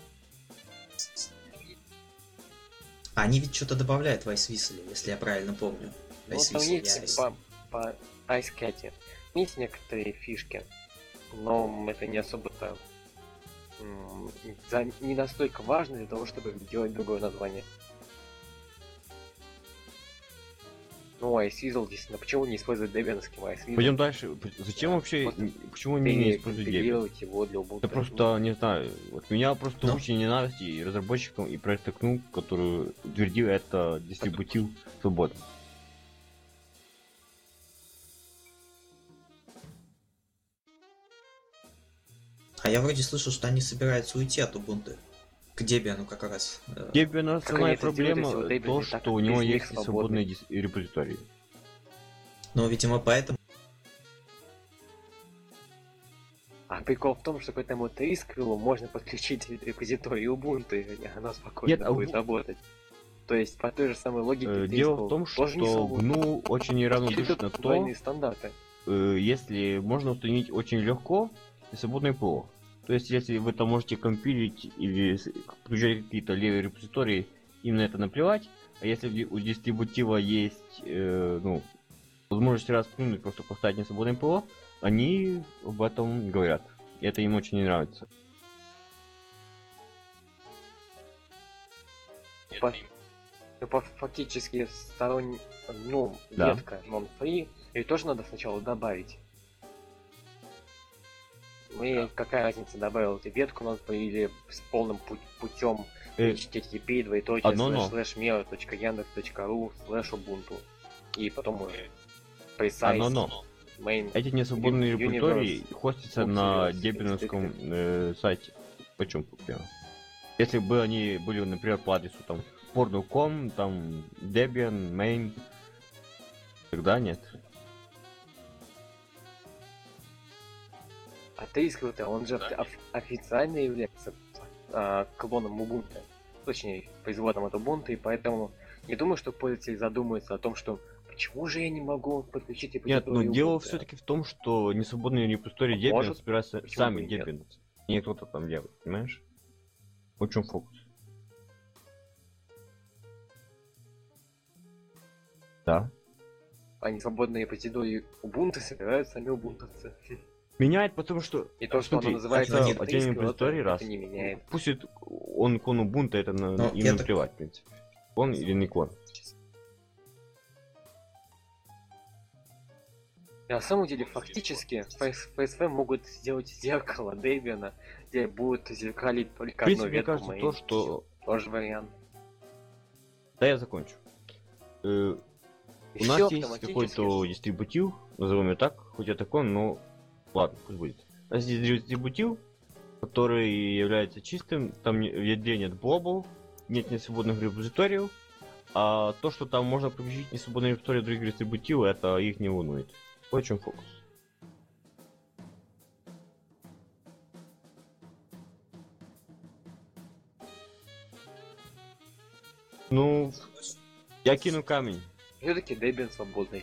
Они ведь что-то добавляют в Iceweasel, если я правильно помню. Ну, там есть по Icecat есть некоторые фишки, но это не особо-то не настолько важно для того, чтобы делать другое название. Ну, Iceweasel, действительно, почему не использовать Debian-ский Iceweasel? Пойдем дальше. Зачем вообще, почему они не используют Debian? Его для Ubuntu. Да просто, не знаю, вот меня просто Но. очень ненависть и разработчикам, и проекта GNU, который утвердил это дистрибутив свободно. А я вроде слышал, что они собираются уйти от Ubuntu. К Debian как раз. Debian основная они это делают, проблема если у Debian то, и так что у него без них есть свободные репозитории. Но, видимо, поэтому... А прикол в том, что к этому Trisquil можно подключить репозиторий Ubuntu, и оно спокойно Нет, будет работать. То есть по той же самой логике Дело в Trisquil том, что тоже не свободен. GNU очень неравнодушно Тут то, двойные стандарты. если можно установить очень легко и свободный ПО. То есть, если вы там можете компилить или включать какие-то левые репозитории, им на это наплевать. А если у дистрибутива есть возможность раз плюнуть, просто поставить несвободный ПО, они об этом говорят. И это им очень не нравится. Фактически Да. ветка non-free, ее тоже надо сначала добавить. Ну и какая разница, добавил ты ветку или с полным путем Э, http двоеточие одно но. /miro.yandex.ru /ubuntu и потом precise Одно но. main Эти несвободные Universe. репозитории хостятся Oops, на Universe, дебиановском сайте. Почему, например? Если бы они были, например, по адресу там porno.com, там Debian, main, тогда нет. А ты скрыто, он же официально является клоном Ubuntu, точнее, производом от Ubuntu, и поэтому не думаю, что пользователь задумается о том, что почему же я не могу подключить Нет, но репозиторий дело Ubuntu? все-таки в том, что несвободные репозитории А Debian может, собираются почему сами бы и нет? Debian. Не кто-то там делает, понимаешь? В чем фокус? Да. А несвободные репозитории Ubuntu собирают сами убунтовцы. Меняет, потому что... И то, что Смотри, оно называется это открытый отдельный скрытый, репозиторий, раз. это не меняет. Пусть он клон Ubuntu, это Но им я так- наплевать, в принципе. Клон или не клон. И на самом деле, фактически, FSV могут сделать зеркало Debian, где будут зеркалить В только одну принципе, мне ветку кажется, main. то, что... Тоже вариант. Да, я закончу. У И нас всё есть автоматически. какой-то дистрибутив, назовем его так, хоть это клон, но ладно, пусть будет. У нас есть дистрибутив, который является чистым, там в ядре нет блобов, нет несвободных репозиториев, а то, что там можно подключить несвободные репозитории других дистрибутивов, это их не волнует. Вот в чем фокус. Ну, я кину камень. Все-таки Debian свободный.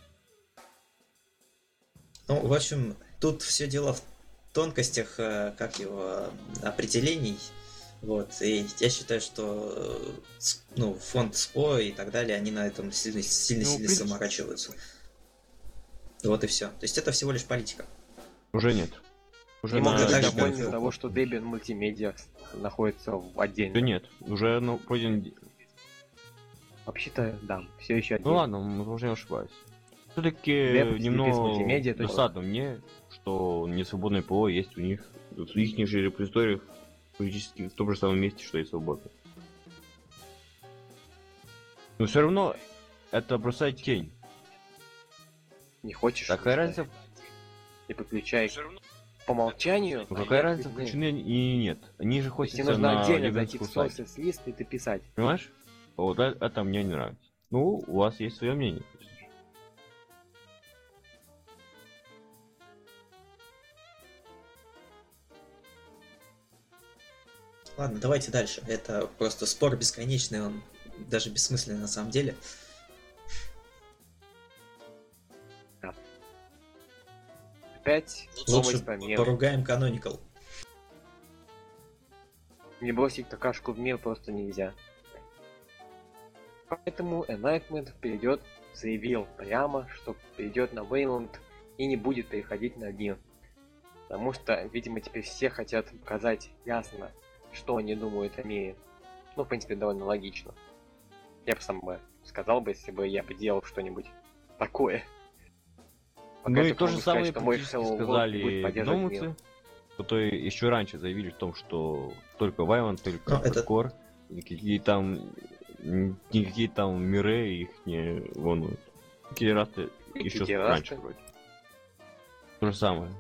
Ну, в общем, тут все дело в тонкостях, как его, определений. Вот, и я считаю, что ну, фонд СПО и так далее, они на этом сильно в принципе- заморачиваются. Вот и все. То есть это всего лишь политика. Уже нет. Уже Не могу на- быть так же, доволен как из-за и того, что Debian мультимедиа находится в Да отдельно. нет, уже пройден. Вообще-то, да, все еще Ну ладно, уже не ошибаюсь. Все-таки Веб, немного мультимедиа, то есть- досадно мне, что несвободное ПО есть у них в их же репозиториях практически в том же самом месте, что и свободное. Но все равно это бросает тень. Не хочешь? Какая не разница, И подключай по умолчанию. ну, какая а разница, нет, включены и нет. Они же То есть тебе хостятся нужно на отдельно зайти в Debian сайте. sources лист и дописать. Понимаешь? Вот это мне не нравится. Ну, у вас есть свое мнение. Ладно, давайте дальше. Это просто спор бесконечный, он даже бессмысленный на самом деле. Опять Лучше новость по миру. поругаем Canonical. Не бросить какашку в мир просто нельзя. Поэтому Enlightenment заявил прямо, что перейдет на Wayland и не будет переходить на мир. Потому что, видимо, теперь все хотят показать ясно, что они думают о мире. Ну, в принципе, довольно логично. Я бы сам бы сказал бы, если бы я бы делал что-нибудь такое. Пока Ну и только то же могу сказать, самое что мой практически Hello World будет сказали поддерживать мир. гномцы, которые еще раньше заявили в том, что только Violent, только Ну, это- Hardcore, никакие там миры их не волнуют. Кидерасты еще Кидерасты? раньше вроде. То же самое.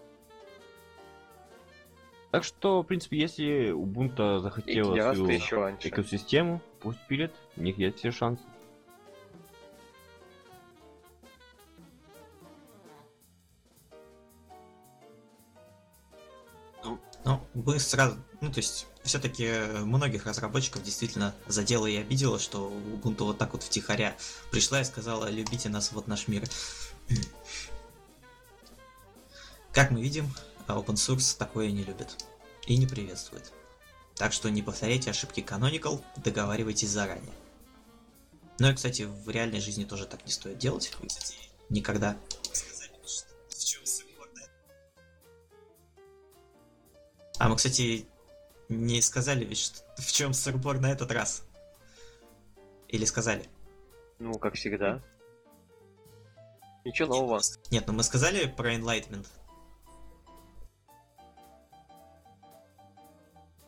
Так что, в принципе, если Ubuntu И захотела Кидерасты свою еще раньше. экосистему, пусть пилит, у них есть все шансы. Ну, мы сразу, ну, то есть, все-таки многих разработчиков действительно задело и обидело, что Ubuntu вот так вот втихаря пришла и сказала: любите нас, вот наш мир. Как мы видим, open source такое не любит и не приветствует. Так что не повторяйте ошибки Canonical, договаривайтесь заранее. Ну и, кстати, в реальной жизни тоже так не стоит делать. Никогда. А мы, кстати, не сказали ведь, в чем сырбор на этот раз. Или сказали? Ну, как всегда. Ничего нового. Нет, ну мы сказали про Enlightenment.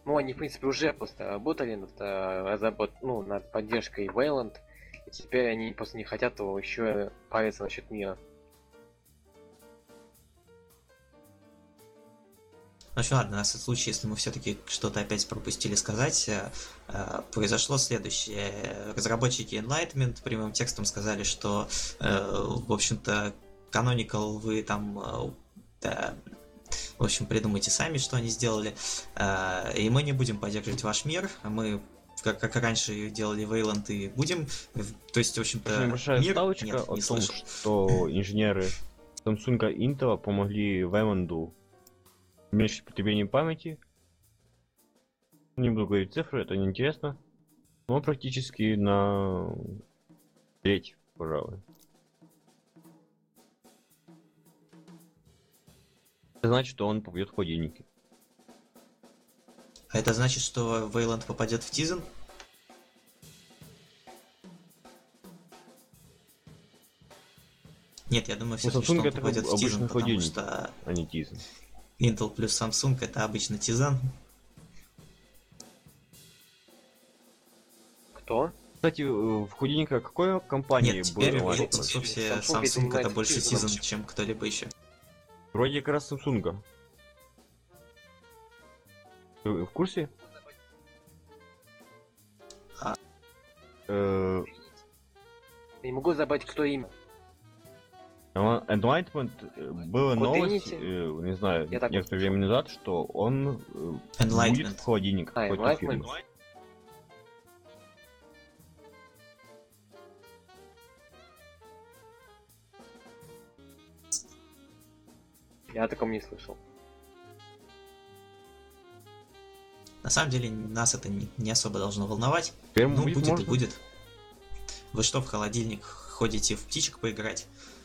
Ну, они, в принципе, уже просто работали над, над поддержкой Wayland, и теперь они просто не хотят его еще париться насчет мира. Ну что, ладно, на этот случай, если мы все-таки что-то опять пропустили сказать, произошло следующее. Разработчики Enlightenment прямым текстом сказали, что, в общем-то, Canonical вы там, в общем, придумайте сами, что они сделали, и мы не будем поддерживать ваш мир, мы как раньше делали Wayland и будем, то есть, в общем-то, Небольшая мир... ставочка Нет, о не том, слышал. что инженеры Samsung и Intel помогли Wayland уменьшить потребление памяти. Не буду говорить цифры, это неинтересно. Но практически на треть, пожалуй. Это значит, что он попадет в холодильники. А это значит, что Wayland попадет в Tizen? Нет, я думаю, все-таки, что Samsung он это попадет в обычный Tizen, потому холодильник, что а не Tizen. Intel плюс Samsung это обычно Tizen. Кто? Кстати, в холодильниках какой компании Нет, был теперь в Enlightenment? Microsoft Samsung Samsung это занимается больше Tizen. Tizen, чем кто-либо еще. Вроде как раз Samsung. Вы в курсе? А. Э, Я не могу забыть, кто имя. Enlightenment была Код новость, Unity? не знаю, Я так некоторое время назад, что он будет Enlightenment. в холодильниках какой-то фирмы. Enlightenment. Я о таком не слышал. На самом деле нас это не особо должно волновать. Теперь Ну, будет будет и можно. будет. Вы что, в холодильник ходите в птичек поиграть?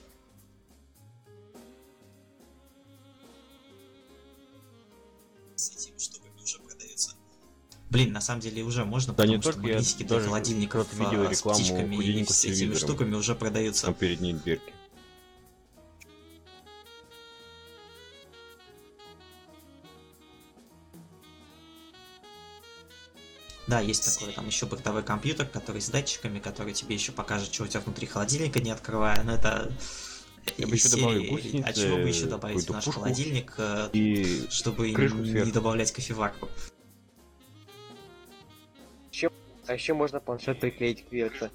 С этими штуками уже продается. Блин, на самом деле уже можно, Да не потому что только, я магнитики для даже холодильников когда-то видел с рекламу птичками и холодильников с с этими телевизором. штуками уже продаются. На передней дверке. Да, есть такой там еще бортовой компьютер, который с датчиками, который тебе еще покажет, что у тебя внутри холодильника, не открывая. Но это Я бы из еще добавил серии, гусеницы, а чего бы еще добавить в какую-то наш пушку холодильник, И чтобы крышку не сверху. добавлять кофеварку. А еще можно планшет приклеить к дверце.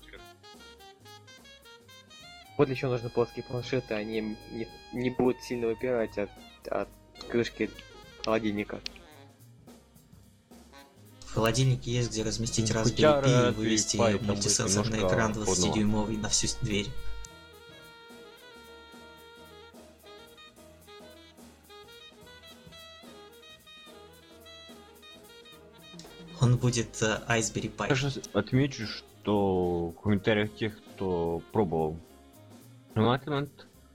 Вот для чего нужны плоские планшеты, они не будут сильно выпирать от крышки холодильника. В холодильнике есть где разместить Хотя Raspberry Pi и Raspberry вывести Pi там мультисенсорный будет экран немножко 20-дюймовый на всю дверь. Он будет Raspberry Pi. Также отмечу, что в комментариях тех, кто пробовал Enlightenment,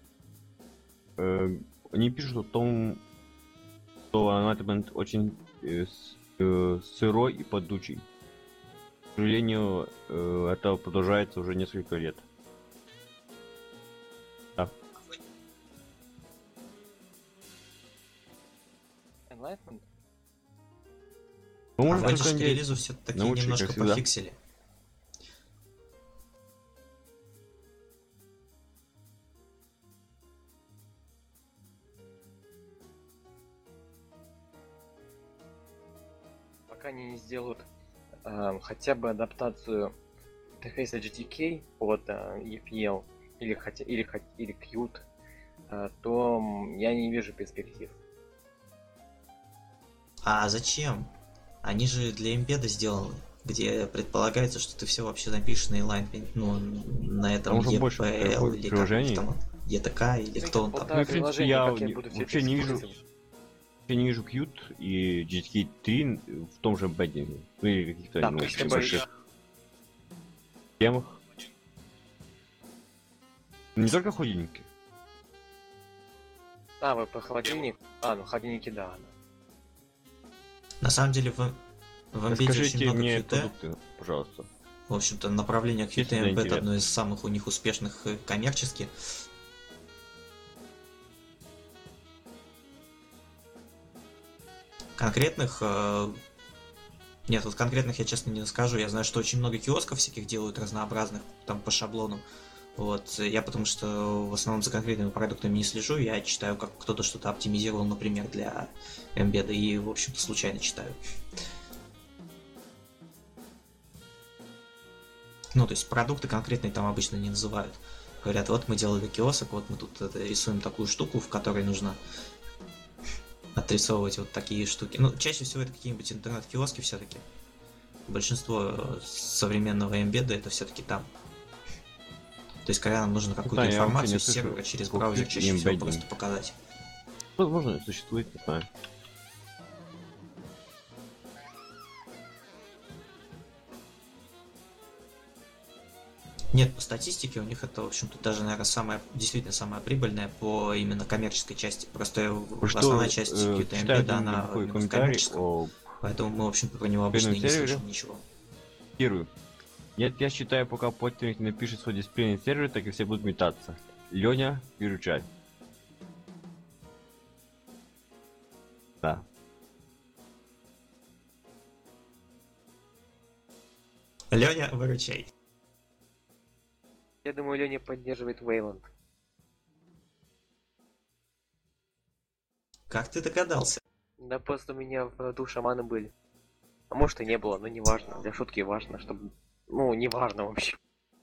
они пишут о том, что Enlightenment очень сырой и подучий. К сожалению, это продолжается уже несколько лет. Да. Enlightenment? Ну, А можно вроде только к надеяться. релизу все-таки научили, немножко как всегда. пофиксили. Пока они не сделают хотя бы адаптацию интерфейса GTK под EFL или Qt, то я не вижу перспектив. А зачем? Они же для эмбеда сделаны, где предполагается, что ты все вообще напишешь на Enlightenment, ну, на этом Там уже больше EPL или как приложений. там, ETK или кто он там. Да, Ну, в принципе, приложение, я как я буду всё вообще это не вижу, использовать. я не вижу Qt и GTK 3 в том же эмбеддинге. Ну или каких-то Да, ну, то есть это больших темах. Не только холодильники. А, вы про холодильник? А, ну холодильники, да. На самом деле в эмбеде очень Расскажите много мне Qt. продукты, пожалуйста. В общем-то, направление Qt Если Embed интересно. одно из самых у них успешных коммерчески. Конкретных Нет, вот конкретных я честно не скажу. Я знаю, что очень много киосков всяких делают разнообразных, там по шаблонам. Вот, я потому что в основном за конкретными продуктами не слежу, я читаю, как кто-то что-то оптимизировал, например, для эмбеда, и, в общем-то, случайно читаю. Ну, то есть продукты конкретные там обычно не называют. Говорят, вот мы делали киосок, вот мы тут рисуем такую штуку, в которой нужно отрисовывать вот такие штуки. Ну, чаще всего это какие-нибудь интернет-киоски все-таки. Большинство современного эмбеда это все-таки там. То есть, когда нам нужно какую-то Да, я вообще информацию не с слышу сервера через слов браузер чаще всего embedding. просто показать. Возможно, существует, не знаю. Нет, по статистике у них это, в общем-то, даже, наверное, действительно самая прибыльная по именно коммерческой части. Просто основная часть какие-то читаю эмбеда, она какой именно в комментарий коммерческом. о Поэтому мы, в общем-то, про него обычно и не сервере. слышим ничего. Первый. Нет, я считаю, пока пользователь не напишет свой дисплей на сервере, так и все будут метаться. Леня, выручай. Да. Леня, выручай. Я думаю, Леня поддерживает Wayland. Как ты догадался? Да просто у меня в роду шаманы были. А может и не было, но не важно. Для шутки важно, чтобы... Ну, не важно вообще.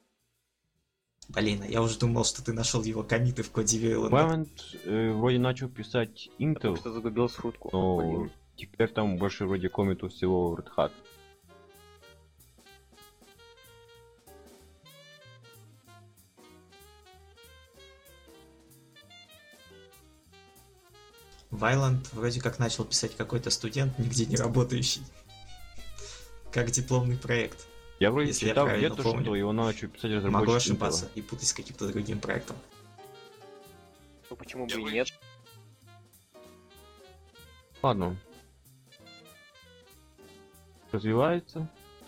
Блин, я уже думал, что ты нашел его комиты в коде Wayland. Wayland вроде начал писать Потому Intel, что загубил шутку. но Блин. теперь там больше вроде комментов всего Red Hat. Вайланд вроде как начал писать какой-то студент, нигде не работающий. Как дипломный проект. Я вроде Если я читал правильно где-то, помню. что его начал писать разработчик Могу Intel. ошибаться и путать с каким-то другим проектом. Ну почему бы и нет? Ладно. Развивается.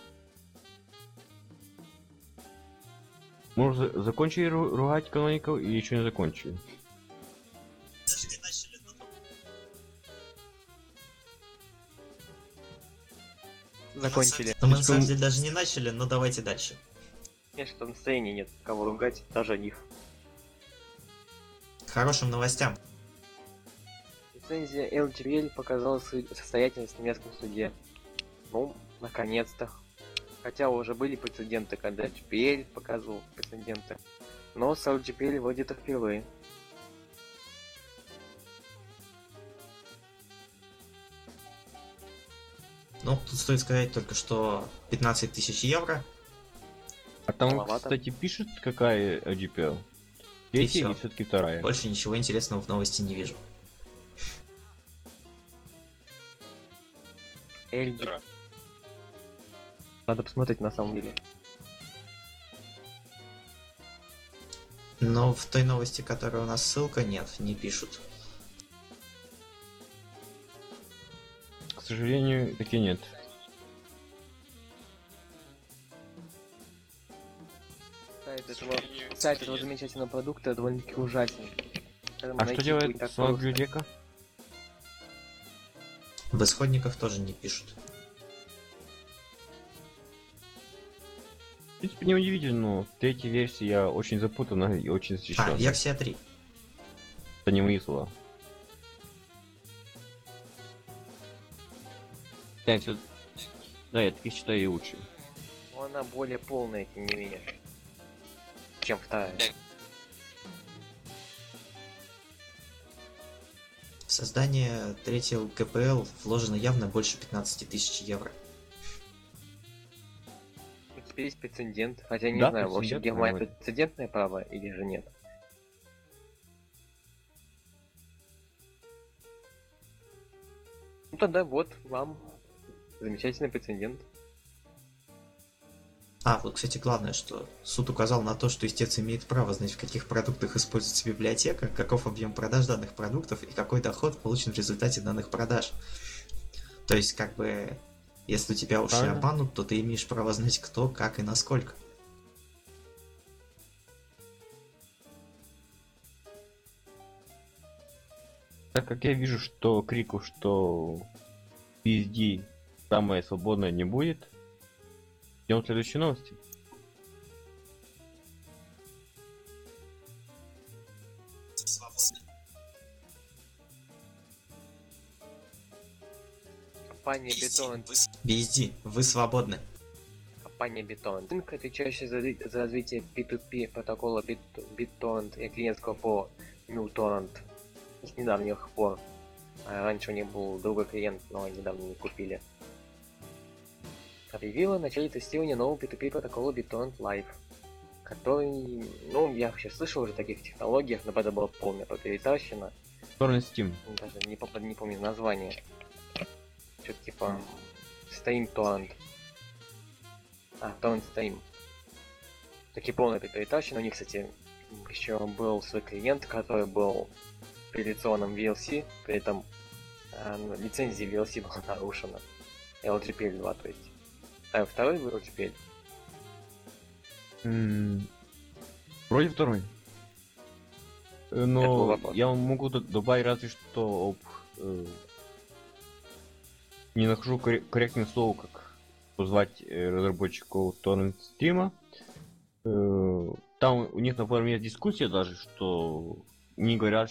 Мы уже закончили ругать каноников и еще не закончили. Закончили. Но мы на самом деле даже не начали, но давайте дальше. Мне что настроения нет, кого ругать, даже них. К хорошим новостям. Лицензия LGPL показала свою состоятельность в немецком суде. Ну, наконец-то. Хотя уже были прецеденты, когда GPL показывал прецеденты. Но с LGPL вроде это впервые. Ну, тут стоит сказать только, что 15 тысяч евро. А там, Маловато. кстати, пишет, какая GPL. Третья всё. или все-таки вторая? Больше ничего интересного в новости не вижу. LG. Надо посмотреть на самом деле. Но в той новости, которая у нас ссылка, нет, не пишут. К сожалению, таки нет. Сайт этого замечательного продукта довольно-таки ужасен. А что делает сама библиотека? В исходниках тоже не пишут. В принципе, не удивительно, но третья версия очень запутана и очень защищена. Версия 3. Это не мои слова. Да, я таки считаю и лучше. Но она более полная, тем не менее, чем вторая. В создание третьего КПЛ вложено явно больше 15 тысяч евро. И теперь есть прецедент, хотя не Да, знаю, вообще прецедент, Германия нормально. прецедентное право или же нет. Ну тогда вот вам замечательный прецедент. Вот, кстати, главное, что суд указал на то, что истец имеет право знать, в каких продуктах используется библиотека, каков объем продаж данных продуктов и какой доход получен в результате данных продаж. То есть, как бы, если у тебя уши Правильно. обманут, то ты имеешь право знать кто, как и насколько. Так как я вижу, что Крику, что PSD самое свободное не будет. Идем к следующей новости. Компания BitTorrent, BSD, вы свободны. компания BitTorrent, отвечающая за развитие P2P протокола BitTorrent и клиентского ПО MuTorrent с недавних пор. Раньше у них был другой клиент, но недавно не купили. Объявила о начале тестирования нового P2P протокола BitTorrent Live, который, ну, я вообще слышал уже о таких технологиях, но это была полная поперетарщина. Torrent Steam. Даже не помню название. Что-то типа Stream Torrent. Torrent Stream. Такие полные поперетарщины. У них, кстати, еще был свой клиент, который был реализованным VLC, при этом лицензия VLC была нарушена. LGPL 2, то есть. Второй был LGPL. Вроде второй. Это был Но вопрос. я могу добавить разве что не нахожу корректное слово, как позвать разработчиков Torrent Steam. Там у них на форуме есть дискуссия даже, что они говорят,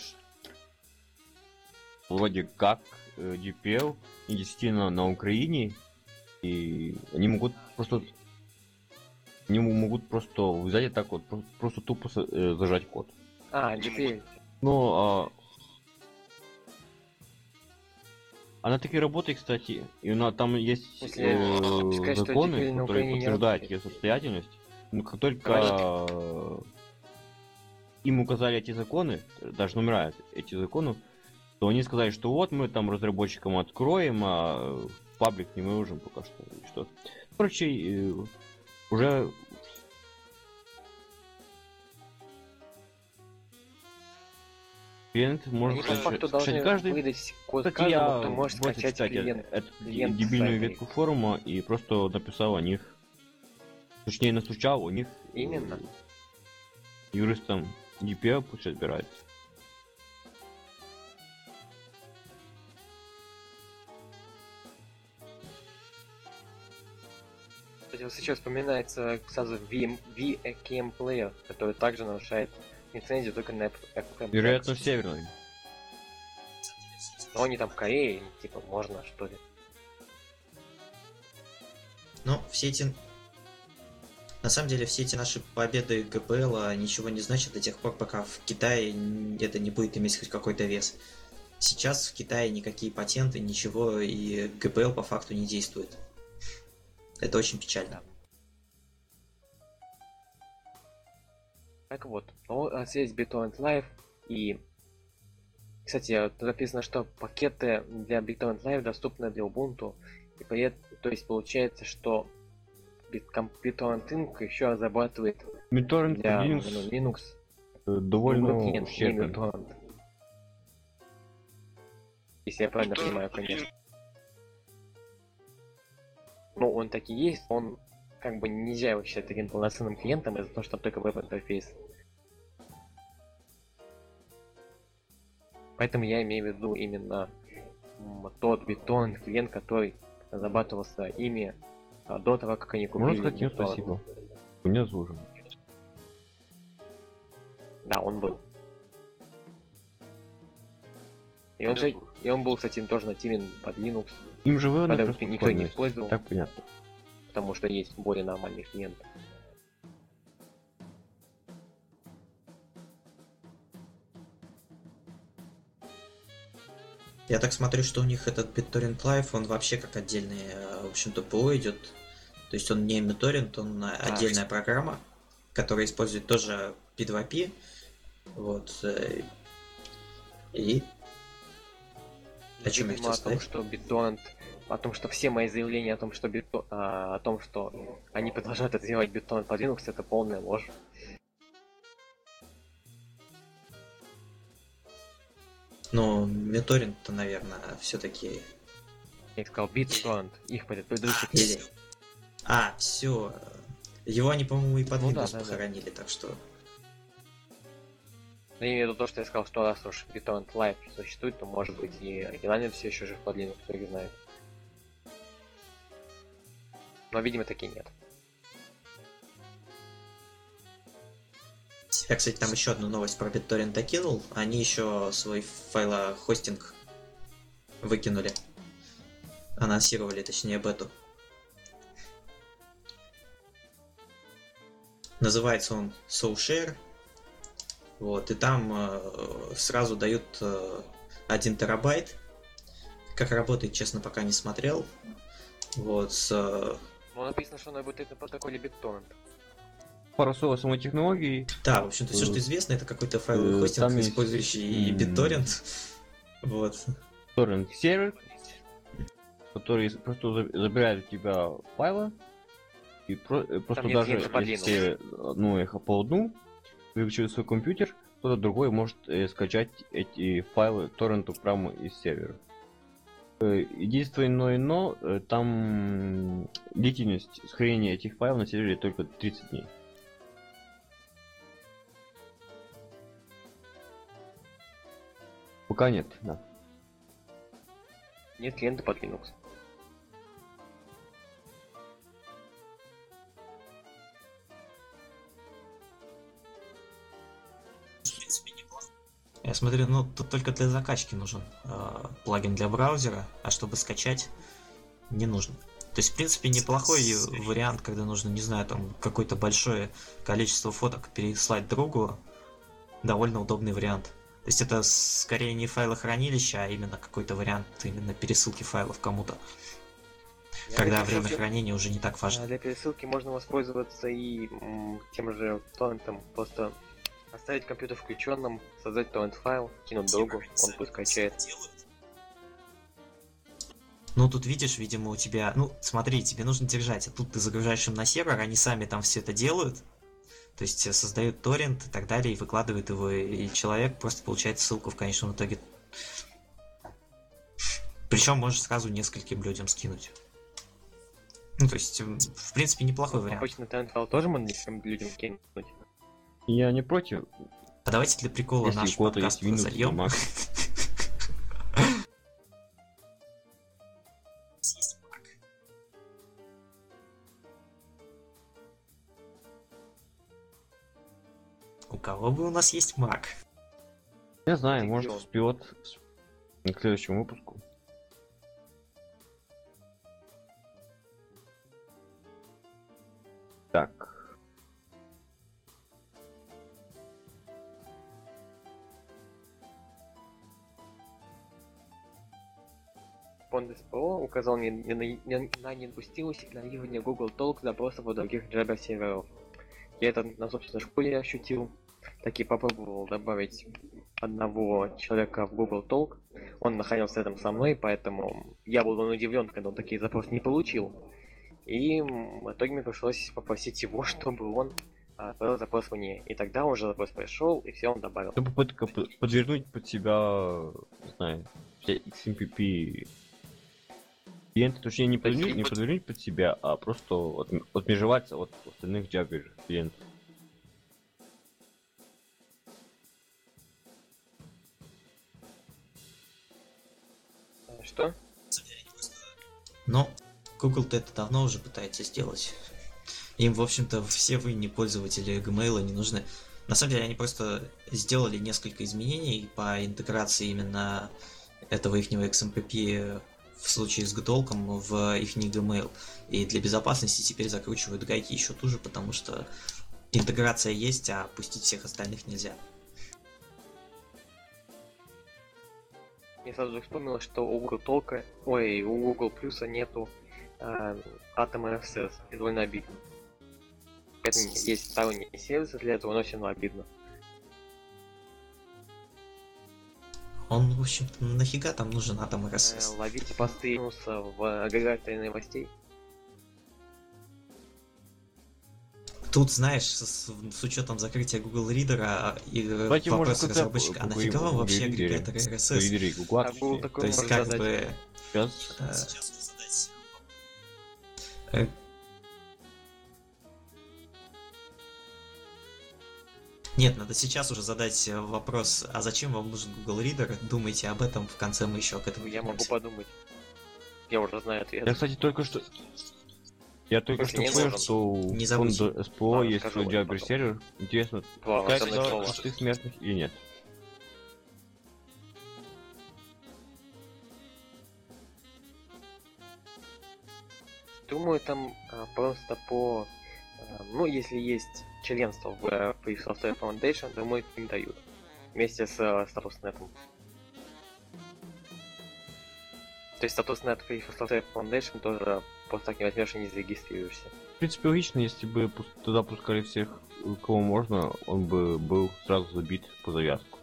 вроде как DPL не действительно на Украине, и они могут просто взять и так вот просто тупо зажать код. GPL. Но она таки работает, кстати, и там есть Если сказать, что законы, DPL на которые Украине не подтверждают работает. ее состоятельность. Но как только им указали эти законы, даже номера эти законы, то они сказали, что вот мы там разработчикам откроем, а в паблик не можем пока что. Что. Короче, уже клиент может Они по факту должны каждый. выдать код Кстати, каждому, я кто может бросил скачать читать клиент. эту клиент дебильную сайта. ветку форума и просто написал о них. Точнее, настучал у них. Именно. Юристам DPL пусть разбирается. Кстати, вот сейчас вспоминается сразу VKM Player, который также нарушает лицензию только на FFmpeg. Вероятно, северный. Но они там в Корее, типа, можно, что ли. Ну, все эти... На самом деле, все эти наши победы ГПЛ ничего не значат до тех пор, пока в Китае это не будет иметь хоть какой-то вес. Сейчас в Китае никакие патенты, ничего, и ГПЛ по факту не действует. Это очень печально. Так вот, здесь BitTorrent Live и... Кстати, тут написано, что пакеты для BitTorrent Live доступны для Ubuntu. И то есть получается, что BitTorrent Inc. еще разрабатывает BitTorrent для Linux Linux довольно другой клиент, не ущербен. BitTorrent. Если я правильно понимаю, конечно. Ну, он таки есть, он как бы нельзя его считать таким полноценным клиентом из-за того, что там только веб-интерфейс. Поэтому я имею в виду именно тот BitTorrent клиент, который разрабатывался ими до того, как они купили. Можно сказать им BitTorrent. спасибо. Мне служим. Да, он был. И он был, кстати, тоже нативен под Linux. Им же выгодно Правда, просто никто не спокойность. использовал, Так понятно. потому что есть более нормальный клиент. Я так смотрю, что у них этот BitTorrent Live, он вообще как отдельный, в общем-то, ПО идет. То есть он не BitTorrent, он отдельная программа, которая использует тоже P2P. Вот. И... О чем я хотел сказать? Что BitTorrent, о том, что все мои заявления о том, что они продолжают развивать BitTorrent под Linux, это полная ложь. Ну, BitTorrent-то, наверное, все-таки... Я сказал BitTorrent, их предыдущий Или... клиент. Все. Его они, по-моему, и под Ну Windows да. похоронили, так что... Но я имею в виду то, что я сказал, что раз уж BitTorrent Live существует, то может быть и оригинально все еще жив под Linux, кто их знает. Но, видимо, таки нет. Я, кстати, там еще одну новость про BitTorrent докинул. Они еще свой файлохостинг выкинули. Анонсировали, точнее, бету. Называется он SoulShare. Вот, и там сразу дают 1 терабайт. Как работает, честно, пока не смотрел. Вот, Ну, написано, что она работает на протоколе BitTorrent. Пару слов о самой технологии. Да, в общем-то, все, что известно, это какой-то файловый хостинг, там есть, использующий BitTorrent. Вот. Торрент сервер, который просто забирает у тебя файлы. И просто Там даже нет под если одну эхо по одну выключил свой компьютер, кто-то другой может скачать эти файлы торренту прямо из сервера. Единственное но там длительность сохранения этих файлов на сервере только 30 дней. Пока нет, да. Нет клиента под Linux. Я смотрю, ну тут только для закачки нужен плагин для браузера, а чтобы скачать не нужно. То есть, в принципе, неплохой вариант, когда нужно, не знаю, там какое-то большое количество фоток переслать другу. Довольно удобный вариант. То есть это скорее не файлохранилище, а именно какой-то вариант именно пересылки файлов кому-то. Когда время хранения уже не так важно. Для пересылки можно воспользоваться и тем же торрентом, просто оставить компьютер включенным, создать торрент файл, кинуть другу, он пусть качает. Ну тут видишь, видимо у тебя, ну смотри, тебе нужно держать, а тут ты загружаешь им на сервер, они сами там все это делают, то есть создают торрент и так далее, и выкладывают его, и человек просто получает ссылку в конечном итоге. Причем можешь сразу нескольким людям скинуть. Ну то есть, в принципе, неплохой вариант. Обычно торрент файл тоже можно нескольким людям кинуть. Я не против. А давайте для прикола Если наш у кого-то подкаст есть Windows, разольем. Mac. У кого бы у нас есть Mac? Я знаю, может успеет к следующему выпуску. Так. Фонд СПО указал на недопустимость игнорирования Google Talk запросов у других Jabber серверов. Я это на собственной шкуре ощутил. Так и попробовал добавить одного человека в Google Talk. Он находился рядом со мной, поэтому я был удивлен, когда он такие запросы не получил. И в итоге мне пришлось попросить его, чтобы он отправил запрос мне. И тогда уже запрос пришел, и все он добавил. Это попытка подвернуть под себя, не знаю, все XMPP клиенты, точнее не подвернуть под себя, а просто отмежеваться от остальных Jabber клиентов. Что? Но Google-то это давно уже пытается сделать. Им, в общем-то, все вы не пользователи Gmail не нужны. На самом деле, они просто сделали несколько изменений по интеграции именно этого ихнего XMPP в случае с Gtalk в их Gmail. И для безопасности теперь закручивают гайки еще туже, потому что интеграция есть, а пустить всех остальных нельзя. Я сразу же вспомнил, что у Google Talk, у Google Plus нету Atom RSS, и довольно обидно. Поэтому есть сторонние сервисы для этого, но все равно обидно. Он, в общем-то, нафига там нужен Atom RSS? Ловить посты в агрегаторе новостей. Тут, знаешь, с учетом закрытия Google Reader и вопрос разработчика, а нафига вам вообще агрегаторы RSS? То есть как бы... Нет, надо сейчас уже задать вопрос, а зачем вам нужен Google Reader? Думайте об этом, в конце мы еще к этому Я могу вернемся. подумать. Я уже знаю ответ. Я, кстати, только что Я только Если что не понял, нужен. что у Не забудь. фонда СПО Ладно, есть скажу свой вот Jabber потом. сервер. Интересно, Ладно, пускай волшебное туда слово. простых смертных или нет. Думаю, там просто по... ну, если есть членство в Free Software Foundation, думаю, им дают. Вместе с статуснетом. То есть статуснет Free Software Foundation тоже просто так не возьмешь и не зарегистрируешься. В принципе, логично, если бы туда пускали всех, кого можно, он бы был сразу забит по завязку.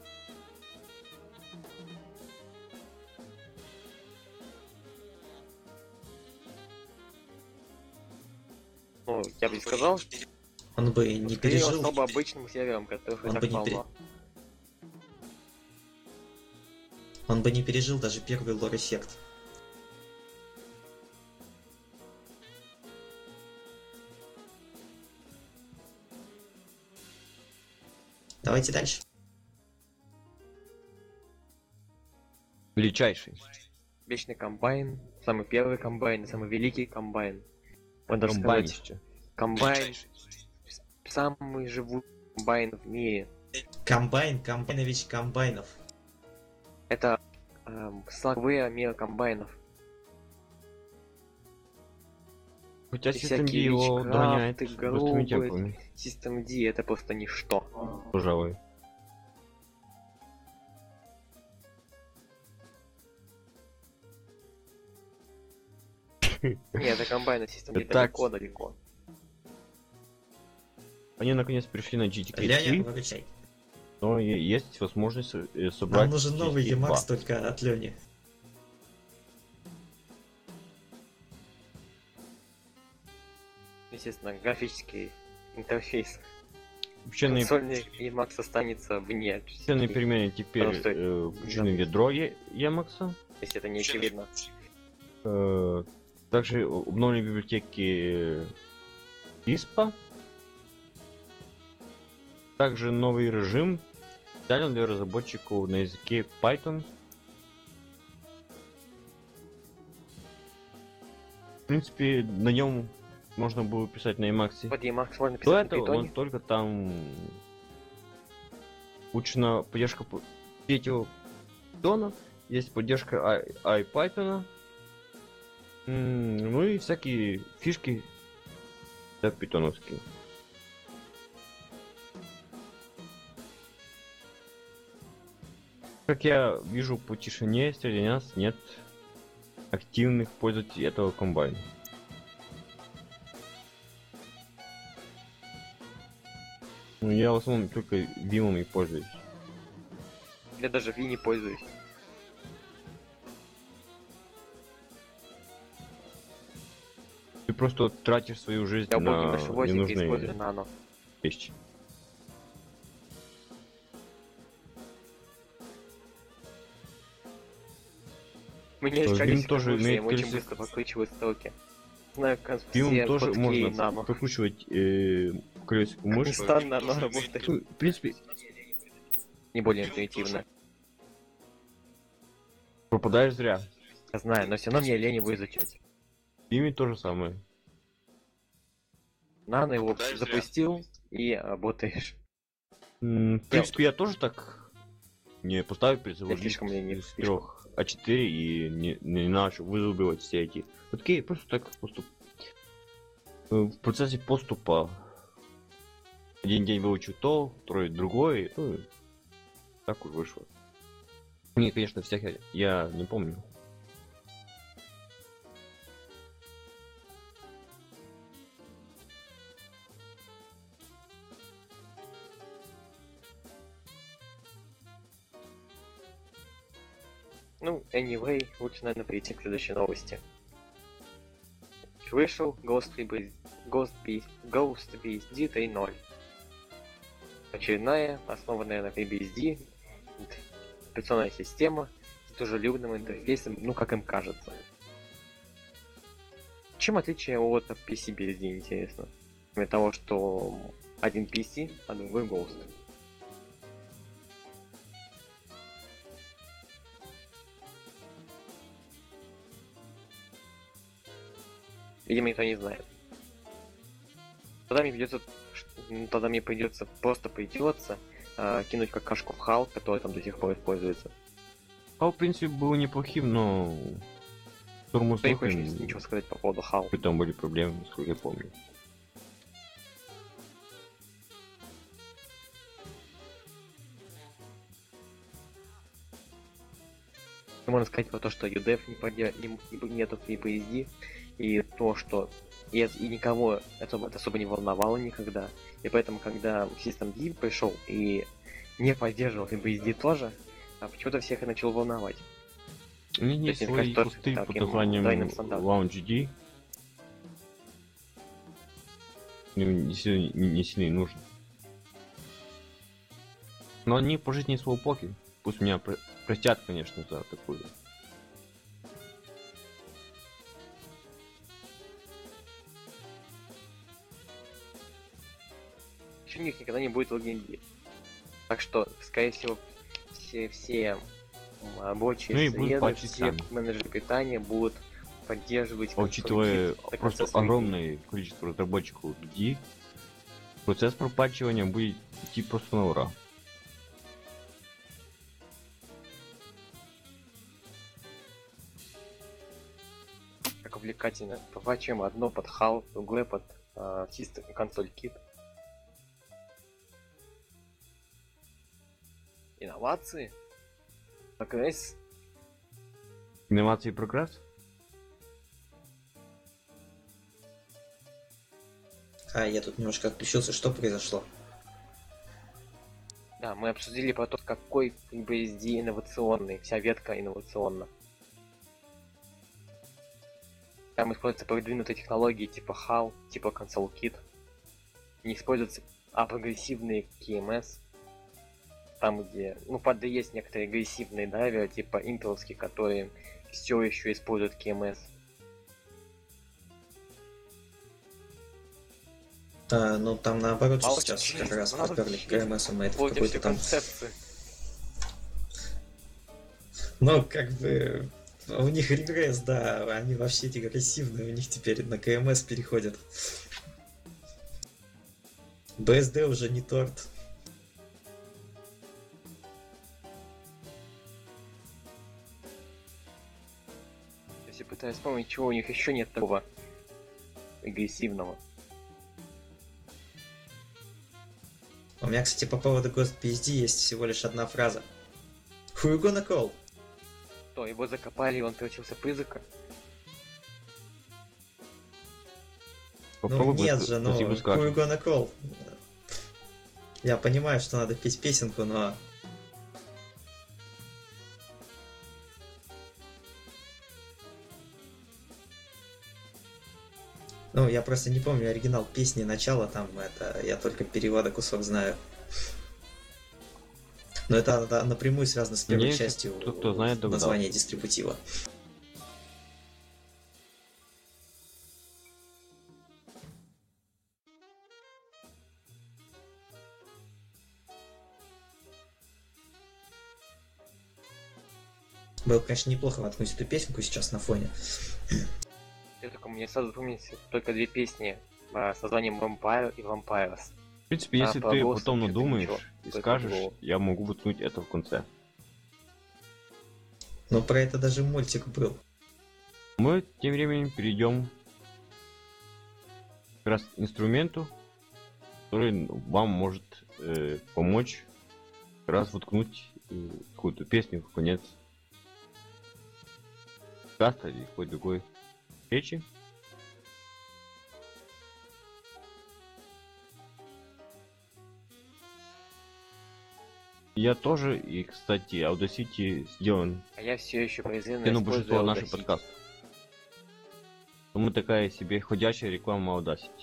Ну, я бы не сказал, что Он бы не скорее пережил. особо обычным сервером, которых и Он так бы не полно. Он бы не пережил даже первый лор эффект. Давайте дальше. Величайший. Вечный комбайн, самый первый комбайн, самый великий комбайн. Можно даже сказать, Комбайнище. комбайн, самый живой комбайн в мире. Комбайн, комбайнович комбайнов. Это славы мира комбайнов. Хотя И System D всякие его вичкрафты, догоняет грубые. быстрыми темпами, System D это просто ничто. пожалуй. Нет, это комбайн System D Так. далеко-далеко. Они наконец пришли на GTK Леня, 3, выручай. но есть возможность собрать Нам нужен новый GTK 2. Emacs только от Лени. Естественно, графический интерфейс. Общенные, Консольный Emacs останется вне. общенные перемены теперь Потому что- включены в ядро Emacs. Если это не очевидно. Также обновлены библиотеки ISPA. Также новый режим специально для разработчиков на языке Python. В принципе, на нем можно было писать на Emacs. Под Emacs можно До писать на этого он питоне. только там учена поддержка третьего Python, есть поддержка IPython, ну и всякие фишки да, питоновские. Как я вижу по тишине, среди нас нет активных пользователей этого комбайна. Ну, я в основном только Vim'ом и пользуюсь. Я даже Ви не пользуюсь. Ты просто тратишь свою жизнь Я убогий на нашивозик и использую ненужные нано. вещи. У меня есть Vim количество тоже функций, имеет я очень количество- быстро прокручиваю строки. Знаю, как Vim все тоже подки можно нано. прокручивать колесико Как ни мыши. странно, оно работает Ну, в принципе, не более интуитивно. пропадаешь зря. Я знаю, но все равно мне лень его изучать. В Vim то же самое. Нано его запустил и работаешь. В принципе, я тоже так не поставил перед собой Я слишком ленив, из слишком. 3 А4 и не начал вызубивать все эти. Окей, просто так в процессе поступа один день выучил то, второй другой, ну, и так уж вышло. Не, конечно, всех я не помню. Ну, anyway, лучше, наверное, перейти к следующей новости. Вышел Ghost BSD 3.0. Очередная, основанная на FreeBSD, операционная система с дружелюбным интерфейсом, ну как им кажется. Чем отличие от PC-BSD, интересно? Кроме того, что один PC, а другой Ghost. Видимо, никто не знает. тогда мне придется кинуть какашку в HAL, который там до сих пор используется. HAL, в принципе, был неплохим, но Штурм Ты не хочешь ничего сказать по поводу HAL? Там были проблемы, насколько я помню. Можно сказать про то, что UDEF нету FreeBSD, и то, что и никого это особо не волновало никогда. И поэтому, когда Systemd пришел и не поддерживал FreeBSD тоже, почему-то всех и начал волновать. У меня есть свои кусты под названием LaunchD. Не сильно нужен. Но они по жизни слоупоки. Пусть меня простят, конечно, за такую. Еще у них никогда не будет LogMD. Так что, скорее всего, все рабочие среды, все менеджеры питания будут поддерживать. Учитывая просто огромное количество разработчиков LogMD, процесс пропатчивания будет идти просто на ура. Как увлекательно. Пропатчиваем одно под HAL, другое под System консоль Kit. Инновации? Прогресс? Инновации и прогресс? Я тут немножко отключился. Что произошло? Да, мы обсудили про то, какой FreeBSD инновационный, вся ветка инновационна. Там используются продвинутые технологии типа HAL, типа Console Kit. Не используются прогрессивные KMS. Там, где, правда, есть некоторые агрессивные драйверы, типа интеловские, которые все еще используют KMS. Там наоборот сейчас как раз подперли KMS, это в какой-то там... концепции. У них регресс, да, они вообще эти агрессивные, у них теперь на КМС переходят. BSD уже не торт. Если пытаюсь вспомнить, чего у них еще нет такого агрессивного. У меня, кстати, по поводу GhostBSD есть всего лишь одна фраза. Who you gonna call? Что, его закопали, и он превратился в призрака? Нет же, who you gonna call? Я понимаю, что надо петь песенку, но... Я просто не помню оригинал песни, начало там, я только перевода кусок знаю. Но это напрямую связано с первой частью кто знает, названия дистрибутива. Было, конечно, неплохо воткнуть эту песенку сейчас на фоне. Мне сразу запомнились только две песни с названием Vampire и Vampires. В принципе, если ты потом надумаешь и скажешь, я могу воткнуть это в конце. Но про это даже мультик был. Мы тем временем перейдем как раз к инструменту, который вам может помочь как раз воткнуть какую-то песню в конец каста или какой-то другой речи. Я тоже, и, кстати, Audacity сделан. А я все еще произвольно использую большинство наших подкастов. Мы такая себе ходячая реклама Audacity.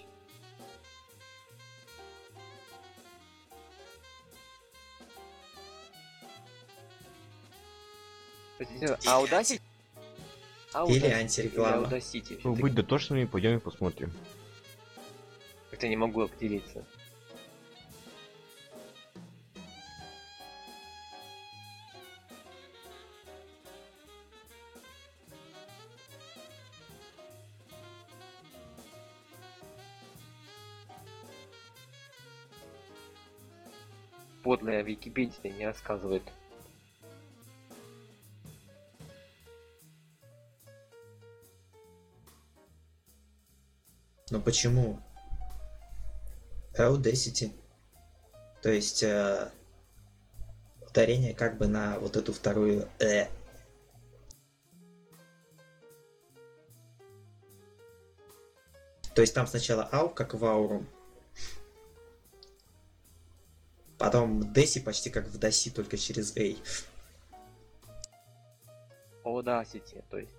Audacity? Или антиреклама. Чтобы быть дотошными, пойдем и посмотрим. Как-то не могу определиться. подлая Википедия не рассказывает. Но почему? Audacity. То есть ударение как бы на вот эту вторую То есть там сначала ау, как в аурум. Потом деси почти как в даси, только через эй. Audacity, то есть.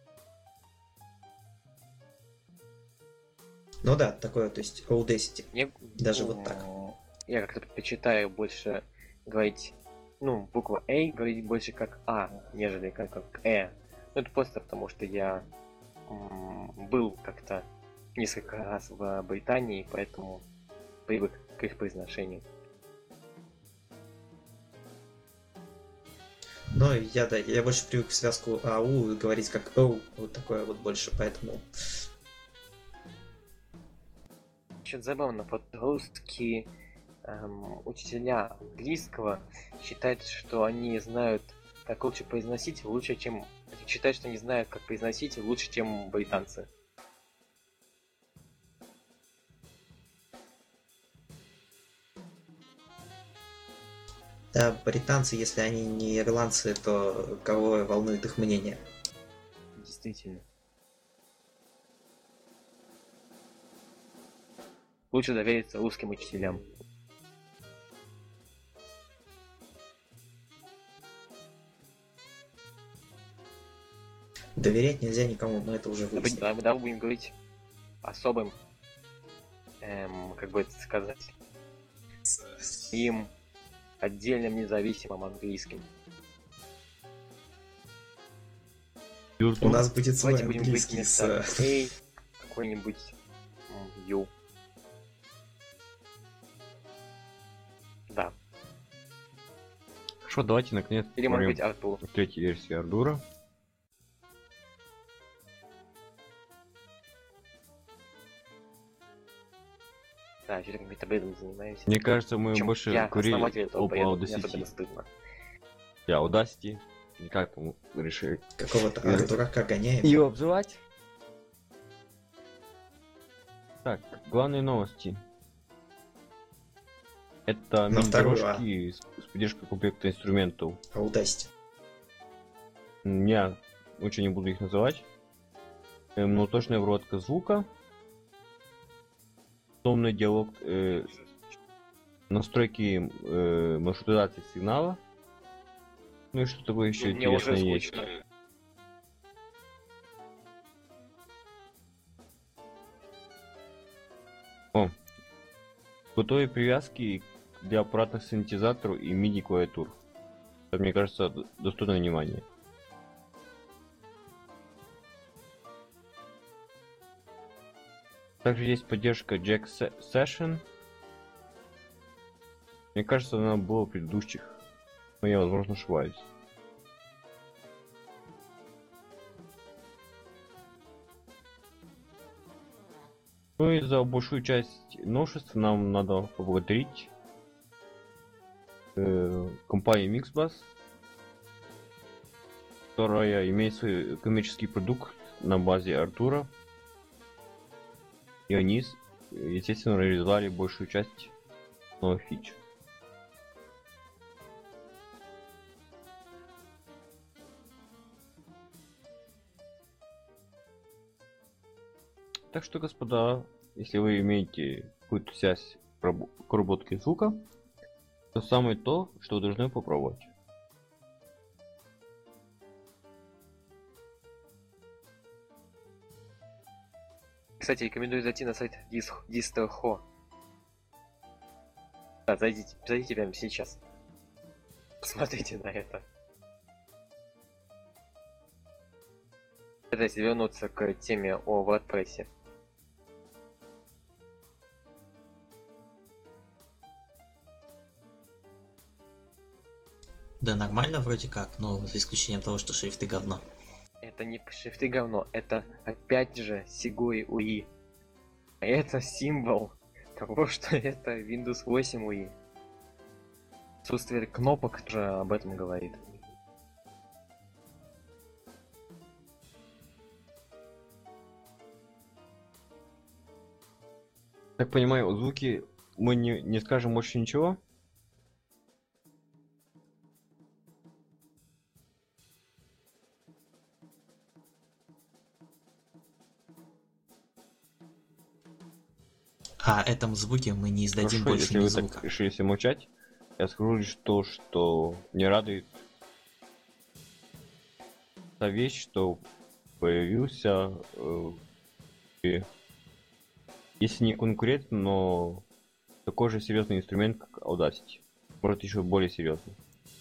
Ну да, такое, то есть Audacity. Мне, Даже вот так. Я как-то предпочитаю больше говорить, буква A говорить больше как А, нежели как Э. Ну, это просто потому, что я был как-то несколько раз в Британии, поэтому привык к их произношению. Ну, я больше привык в связку ау говорить как оу, вот такое вот больше, поэтому... Очень забавно, вот русские учителя английского считают, что они знают, как лучше произносить, лучше, чем... Считают, что они знают, как произносить лучше, чем британцы. Да, британцы, если они не ирландцы, то кого волнует их мнение? Действительно. Лучше довериться русским учителям. Доверять нельзя никому, мы это уже выяснили. Давай будем говорить особым, как бы это сказать, им отдельным независимым английским. У нас будет свой Давайте будем говорить английский вместо с... A какой-нибудь U. Да. Хорошо, давайте наконец Или может быть посмотрим Артур. третью версию Ардура. Да, что-то каким-то бредом занимаемся. Мне кажется, мы Причем больше я говорили основатель этого об бреда, мне особенно Audacity. стыдно. Audacity. И как там решили Какого-то дурака гоняем. ее обзывать? Так, главные новости. Это На вторую, мини-дорожки с поддержкой комплекта инструментов. Audacity. Я лучше не буду их называть. Многоточная обработка звука. Томный диалог. Настройки маршрутизации сигнала. Ну и что такое еще Мне уже интересное есть. скучно. Готовые привязки для аппаратных синтезаторов и MIDI клавиатур. Это, мне кажется, достойно внимания. Также есть поддержка Jack Session. Мне кажется, она была в предыдущих, но я, возможно, ошибаюсь. Ну и за большую часть новшеств нам надо поблагодарить компанию Mixbus, которая имеет свой коммерческий продукт на базе Артура. И они, естественно, реализовали большую часть новых фич. Так что, господа, если вы имеете какую-то связь к обработке звука, то самое то, что вы должны попробовать. Кстати, рекомендую зайти на сайт Distro.ho. Да, зайдите прямо сейчас. Посмотрите на это. Это если вернуться к теме о WordPress. Да нормально вроде как, но за исключением того, что шрифты говно. Это не шрифты говно, это опять же Sigui UI. Это символ того, что это Windows 8 UI. Отсутствие кнопок тоже об этом говорит. Так понимаю, звуки мы не скажем больше ничего? А этом звуке мы не издадим Хорошо, больше если ни вы звука. так решили все молчать, я скажу лишь то, что мне радует та вещь, что появился, и, если не конкурент, но такой же серьезный инструмент, как Audacity. Может, еще более серьезный.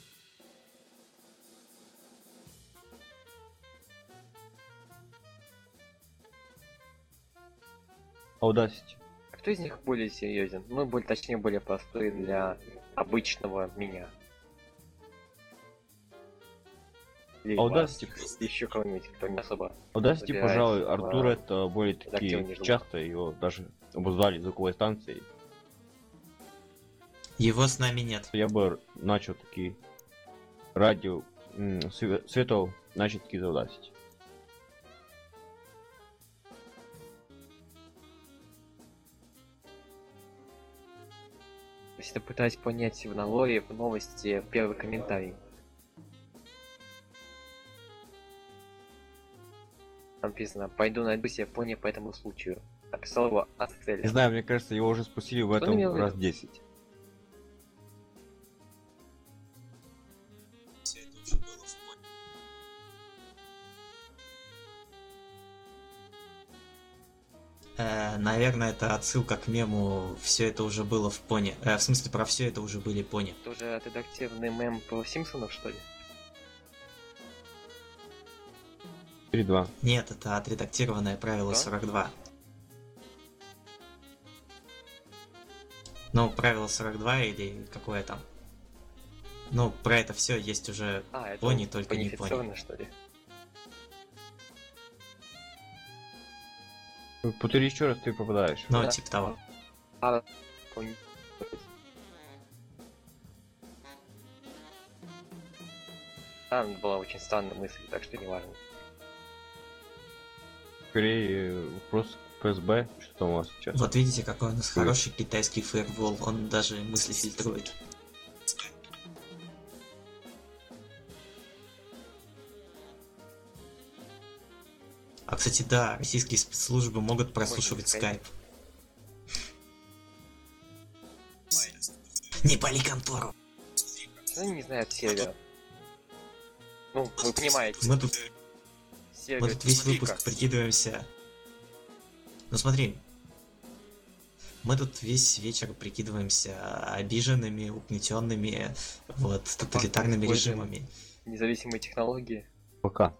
Audacity. Кто из них более серьезен? Ну, более, точнее, более простой для обычного меня. Или Audacity. еще кого-нибудь, кто не особо. Audacity, разбираюсь пожалуй, в Артур это более редактировании таки звука. часто его даже обозвали звуковой станцией. Его с нами нет. Я бы начал такие радио светов начать таки Audacity. То есть я пытаюсь понять в налоге, в новости, первый комментарий. Там написано: пойду найду себе пони по этому случаю. Написал его Ацель. Не знаю, мне кажется, его уже спустили в Что он этом имел в раз виду? 10. Наверное, это отсылка к мему «Все это уже было в пони». В смысле, про все это уже были пони. Это уже отредактированный мем про Симпсонов, что ли? 3-2. Нет, это отредактированное правило Да? 42. Ну, правило 42 или какое там. Ну, про это все есть уже А, это пони, только не пони. бонифицировано, что ли? Повтори еще раз, ты попадаешь. Ну, Да. типа того. А, пони. Там была очень странная мысль, так что не важно. Скорее вопрос к ФСБ, что там у вас сейчас. Вот видите, какой у нас хороший китайский фаервол. Он даже мысли фильтрует. А, кстати, да, российские спецслужбы могут прослушивать Скайп. скайп. Не пали контору. Они не знают сервера. Ну, вы понимаете, Мы тут сервер весь Твика. выпуск прикидываемся. Ну смотри. Мы тут весь вечер прикидываемся обиженными, угнетенными, вот, тоталитарными используем режимами. Независимые технологии. Пока.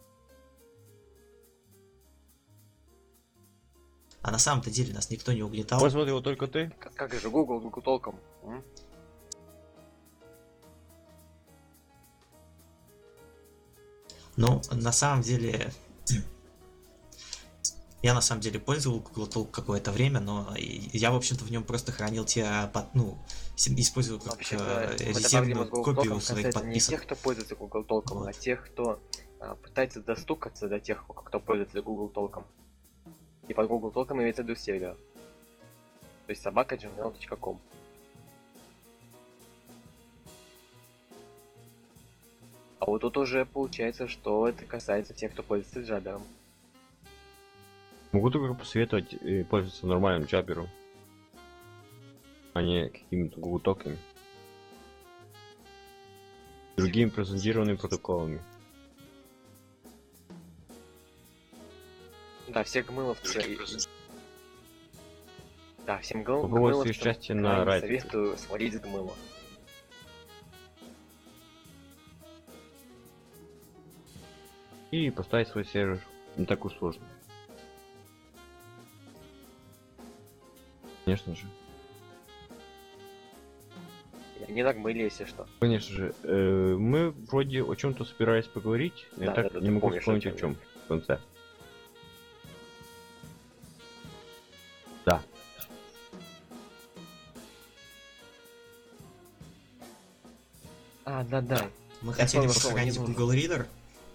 А на самом-то деле нас никто не угнетал. Посмотрел только ты. Как же Google толком? Ну, на самом деле... Я на самом деле пользовал Google Talk какое-то время, но я, в общем-то, в нем просто хранил те, использовал как Вообще-то, эта проблема резервную с Google копию Talk'ом своих касается не подписок. тех, кто пользуется Google Talk'ом, Вот. а тех, кто пытается достукаться до тех, кто пользуется Google Talk'ом. И под Google Talk'ом имеется в виду сервер. То есть собака.gmail.com. А вот тут уже получается, что это касается тех, кто пользуется джабером. Могу только посоветовать пользоваться нормальным джабером, а не какими-то Google токами. Другими презентированными протоколами. Да, все гмыловцы... Да, всем Попробуйте гмыловцам счастье на крайне Reddit. советую свалить с гмыла. И поставить свой сервер. Не так уж сложно. Конечно же. Я не нагмыли, если что. Конечно же. Мы вроде о чем-то собирались поговорить. Я Да, так да, не ты могу помнишь, вспомнить о о чём чем в конце. Да. Да. Мы Я хотели понял, что похоронить не нужно. Google Reader.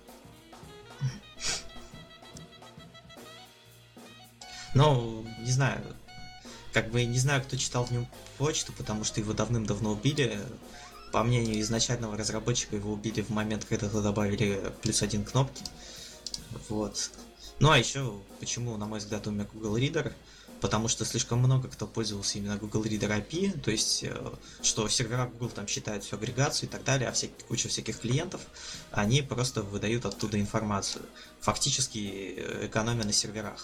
Ну, не знаю. Как бы не знаю, кто читал в нем почту, потому что его давным-давно убили. По мнению изначального разработчика, его убили в момент, когда туда добавили +1 кнопки. Вот. Ну а еще, почему, на мой взгляд, умер Google Reader? Потому что слишком много кто пользовался именно Google Reader API, то есть, что сервера Google там считают всю агрегацию и так далее, а куча всяких клиентов, они просто выдают оттуда информацию, фактически экономя на серверах.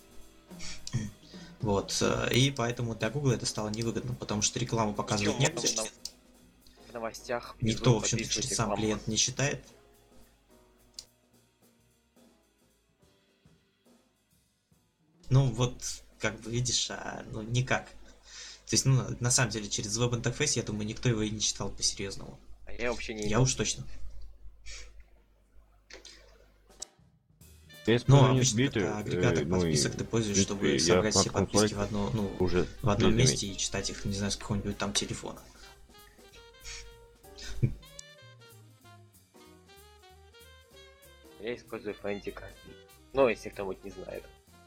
Вот, и поэтому для Google это стало невыгодно, потому что рекламу показывать Причем негде, в новостях никто, в внизу общем-то, подписывать сам рекламу. клиент не читает. Ну вот, как бы видишь, ну никак. То есть, ну, на самом деле, через веб-интерфейс, я думаю, никто его и не читал по-серьезному. А я вообще не Я имел. уж точно. Я Ну, использую обычно Newsbeat, как агрегатор ну и, подписок ты в пользуешь, принципе, чтобы я собрать на все подписки в консольке одно, ну, уже в одном заметил. месте и читать их, не знаю, с какого-нибудь там телефона. Я использую Фэнтика. Ну, если кто-нибудь не знает.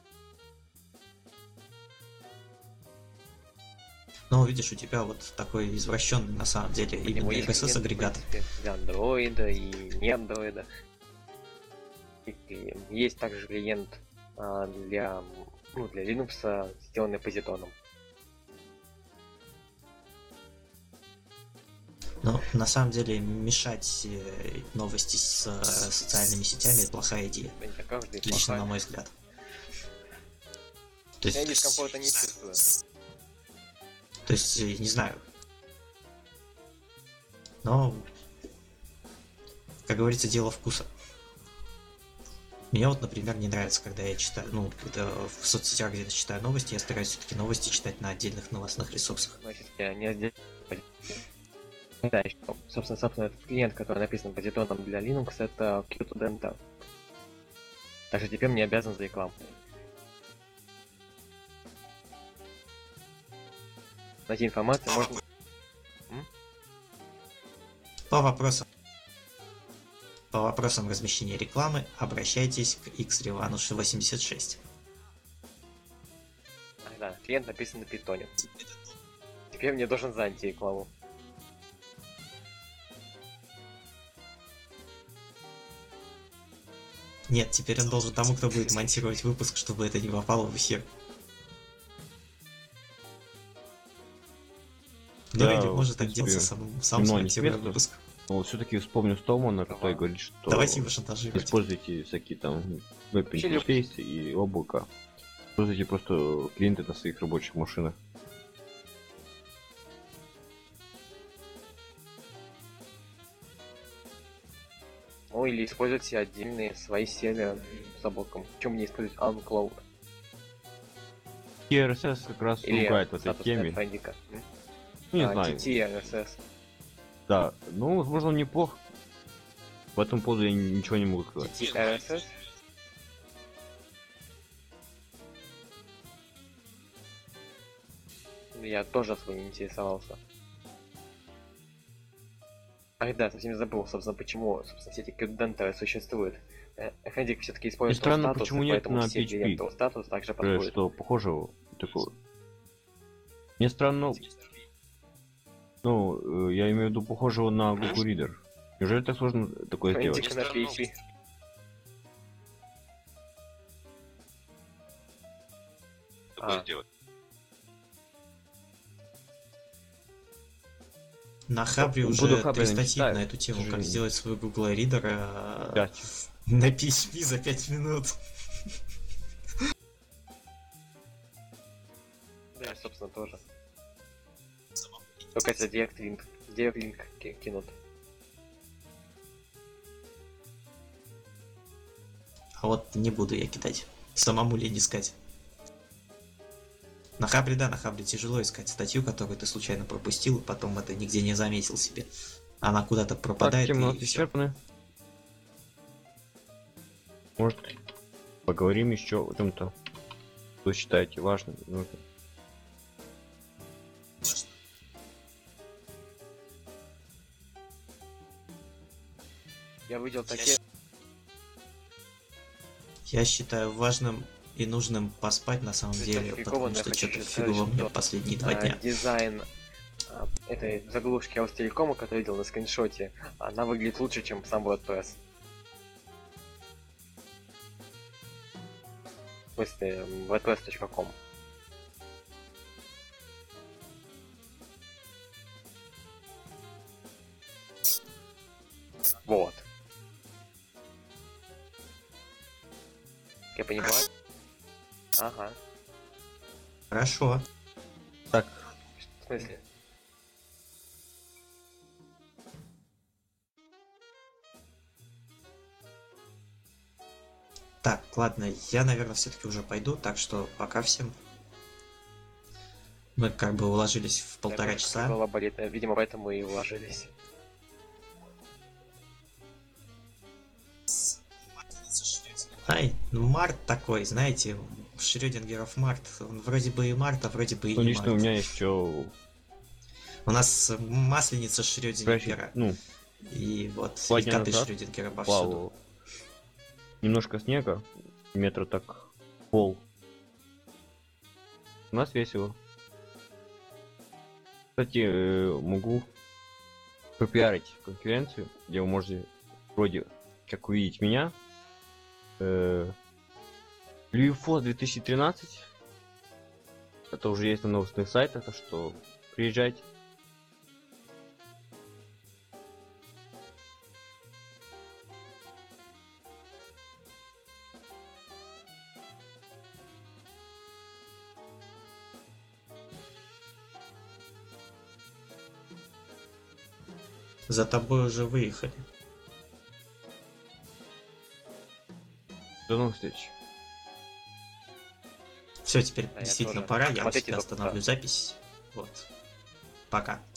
Но видишь, у тебя вот такой извращенный на самом деле У него именно есть RSS клиент, в агрегатор. принципе, для андроида и не андроида. И есть также клиент для Linux, сделанный Позитоном. Но на самом деле мешать новости с социальными сетями это плохая идея. Это каждый Лично плохая. на мой взгляд. То Я есть, дискомфорта не чувствую. не знаю. Но, как говорится, дело вкуса. Мне вот, например, не нравится, когда я читаю, ну, когда в соцсетях где-то читаю новости, я стараюсь все-таки новости читать на отдельных новостных ресурсах. Значит, я не сделал. Да, еще, собственно, этот клиент, который написан Позитоном для Linux, это Qtudent. Так что теперь мне обязан за рекламу. Найти информацию можно... По вопросам размещения рекламы обращайтесь к xrevanуш86. Да, клиент написан на питоне. Теперь мне должен за антирекламу. Нет, теперь он должен тому, кто будет монтировать выпуск, чтобы это не попало в эфир. Ну Да, или может в принципе, одеться сам немного смонтируя интересно. выпуск. Но все-таки вспомню Столмана, который говорит, что Давайте его шантажировать. используйте всякие там веб-интерфейсы и облака. Используйте просто клиенты на своих рабочих машинах. Ну или используйте отдельные свои серверы с облаком. Чем не использовать OnCloud? TRSS как раз Или ругает в этой статус теме. Фэндика. Ну, не знаю. TTRSS. Да, ну, возможно, он неплох. По этому поводу я ничего не могу сказать. TTRSS? Я тоже особо не интересовался. Ах да, совсем забыл, собственно, почему, собственно, все эти Qtudent существуют. Фэндик все-таки использует И странно, статус, почему и нет поэтому на все PHP. клиенты его статус также подходят. Что похожего такого. Мне странно, ну, я имею в виду похожего на Google Reader. Неужели так сложно такое сделать? Фэндик на PHP. Такое сделать. На Хабре Буду уже Хабре 3 статьи читаю, на эту к тему, как сожалению. сделать свой Google Reader Да. на PHP за 5 минут. Да, я, собственно, тоже. Только это Direct Link. Direct Link кинут. А вот не буду я кидать. Самому лень искать. На Хабре, да, на Хабре тяжело искать статью, которую ты случайно пропустил, и потом это нигде не заметил себе. Она куда-то Так, пропадает, темы у нас и всё. исчерпаны. Может, поговорим еще о чем-то, что считаете важным и нужным. Я видел такие... Я считаю важным и нужным поспать на самом деле, потому что что-то фигово мне последние 2 дня. Дизайн этой заглушки Аустелекома, который видел на скриншоте, она выглядит лучше, чем сам WordPress. В смысле, WordPress.com. Вот. Я понимаю. Ага. Хорошо. Так, В смысле? Так, ладно, я, наверное, все-таки уже пойду, так что пока всем. Мы как бы уложились в 1,5 часа. Голова болит, видимо, поэтому и уложились. Ай, ну Март такой, знаете, Шрёдингеров Март. Он вроде бы и Март, а вроде бы и ну, не лично у Март. меня еще У нас масленица Шрёдингера. ну, И вот 2 дня коты назад Шрёдингера повсюду. плавал. Немножко снега, метра так пол. У нас весело. Кстати, могу пропиарить конференцию, где вы можете вроде как увидеть меня. LuiFo 2013. Это уже есть на новостных сайтах, так что приезжайте. За тобой уже выехали. До новых встреч. Все, теперь я действительно тоже. пора, я Смотрите, остановлю запись. Вот. Пока.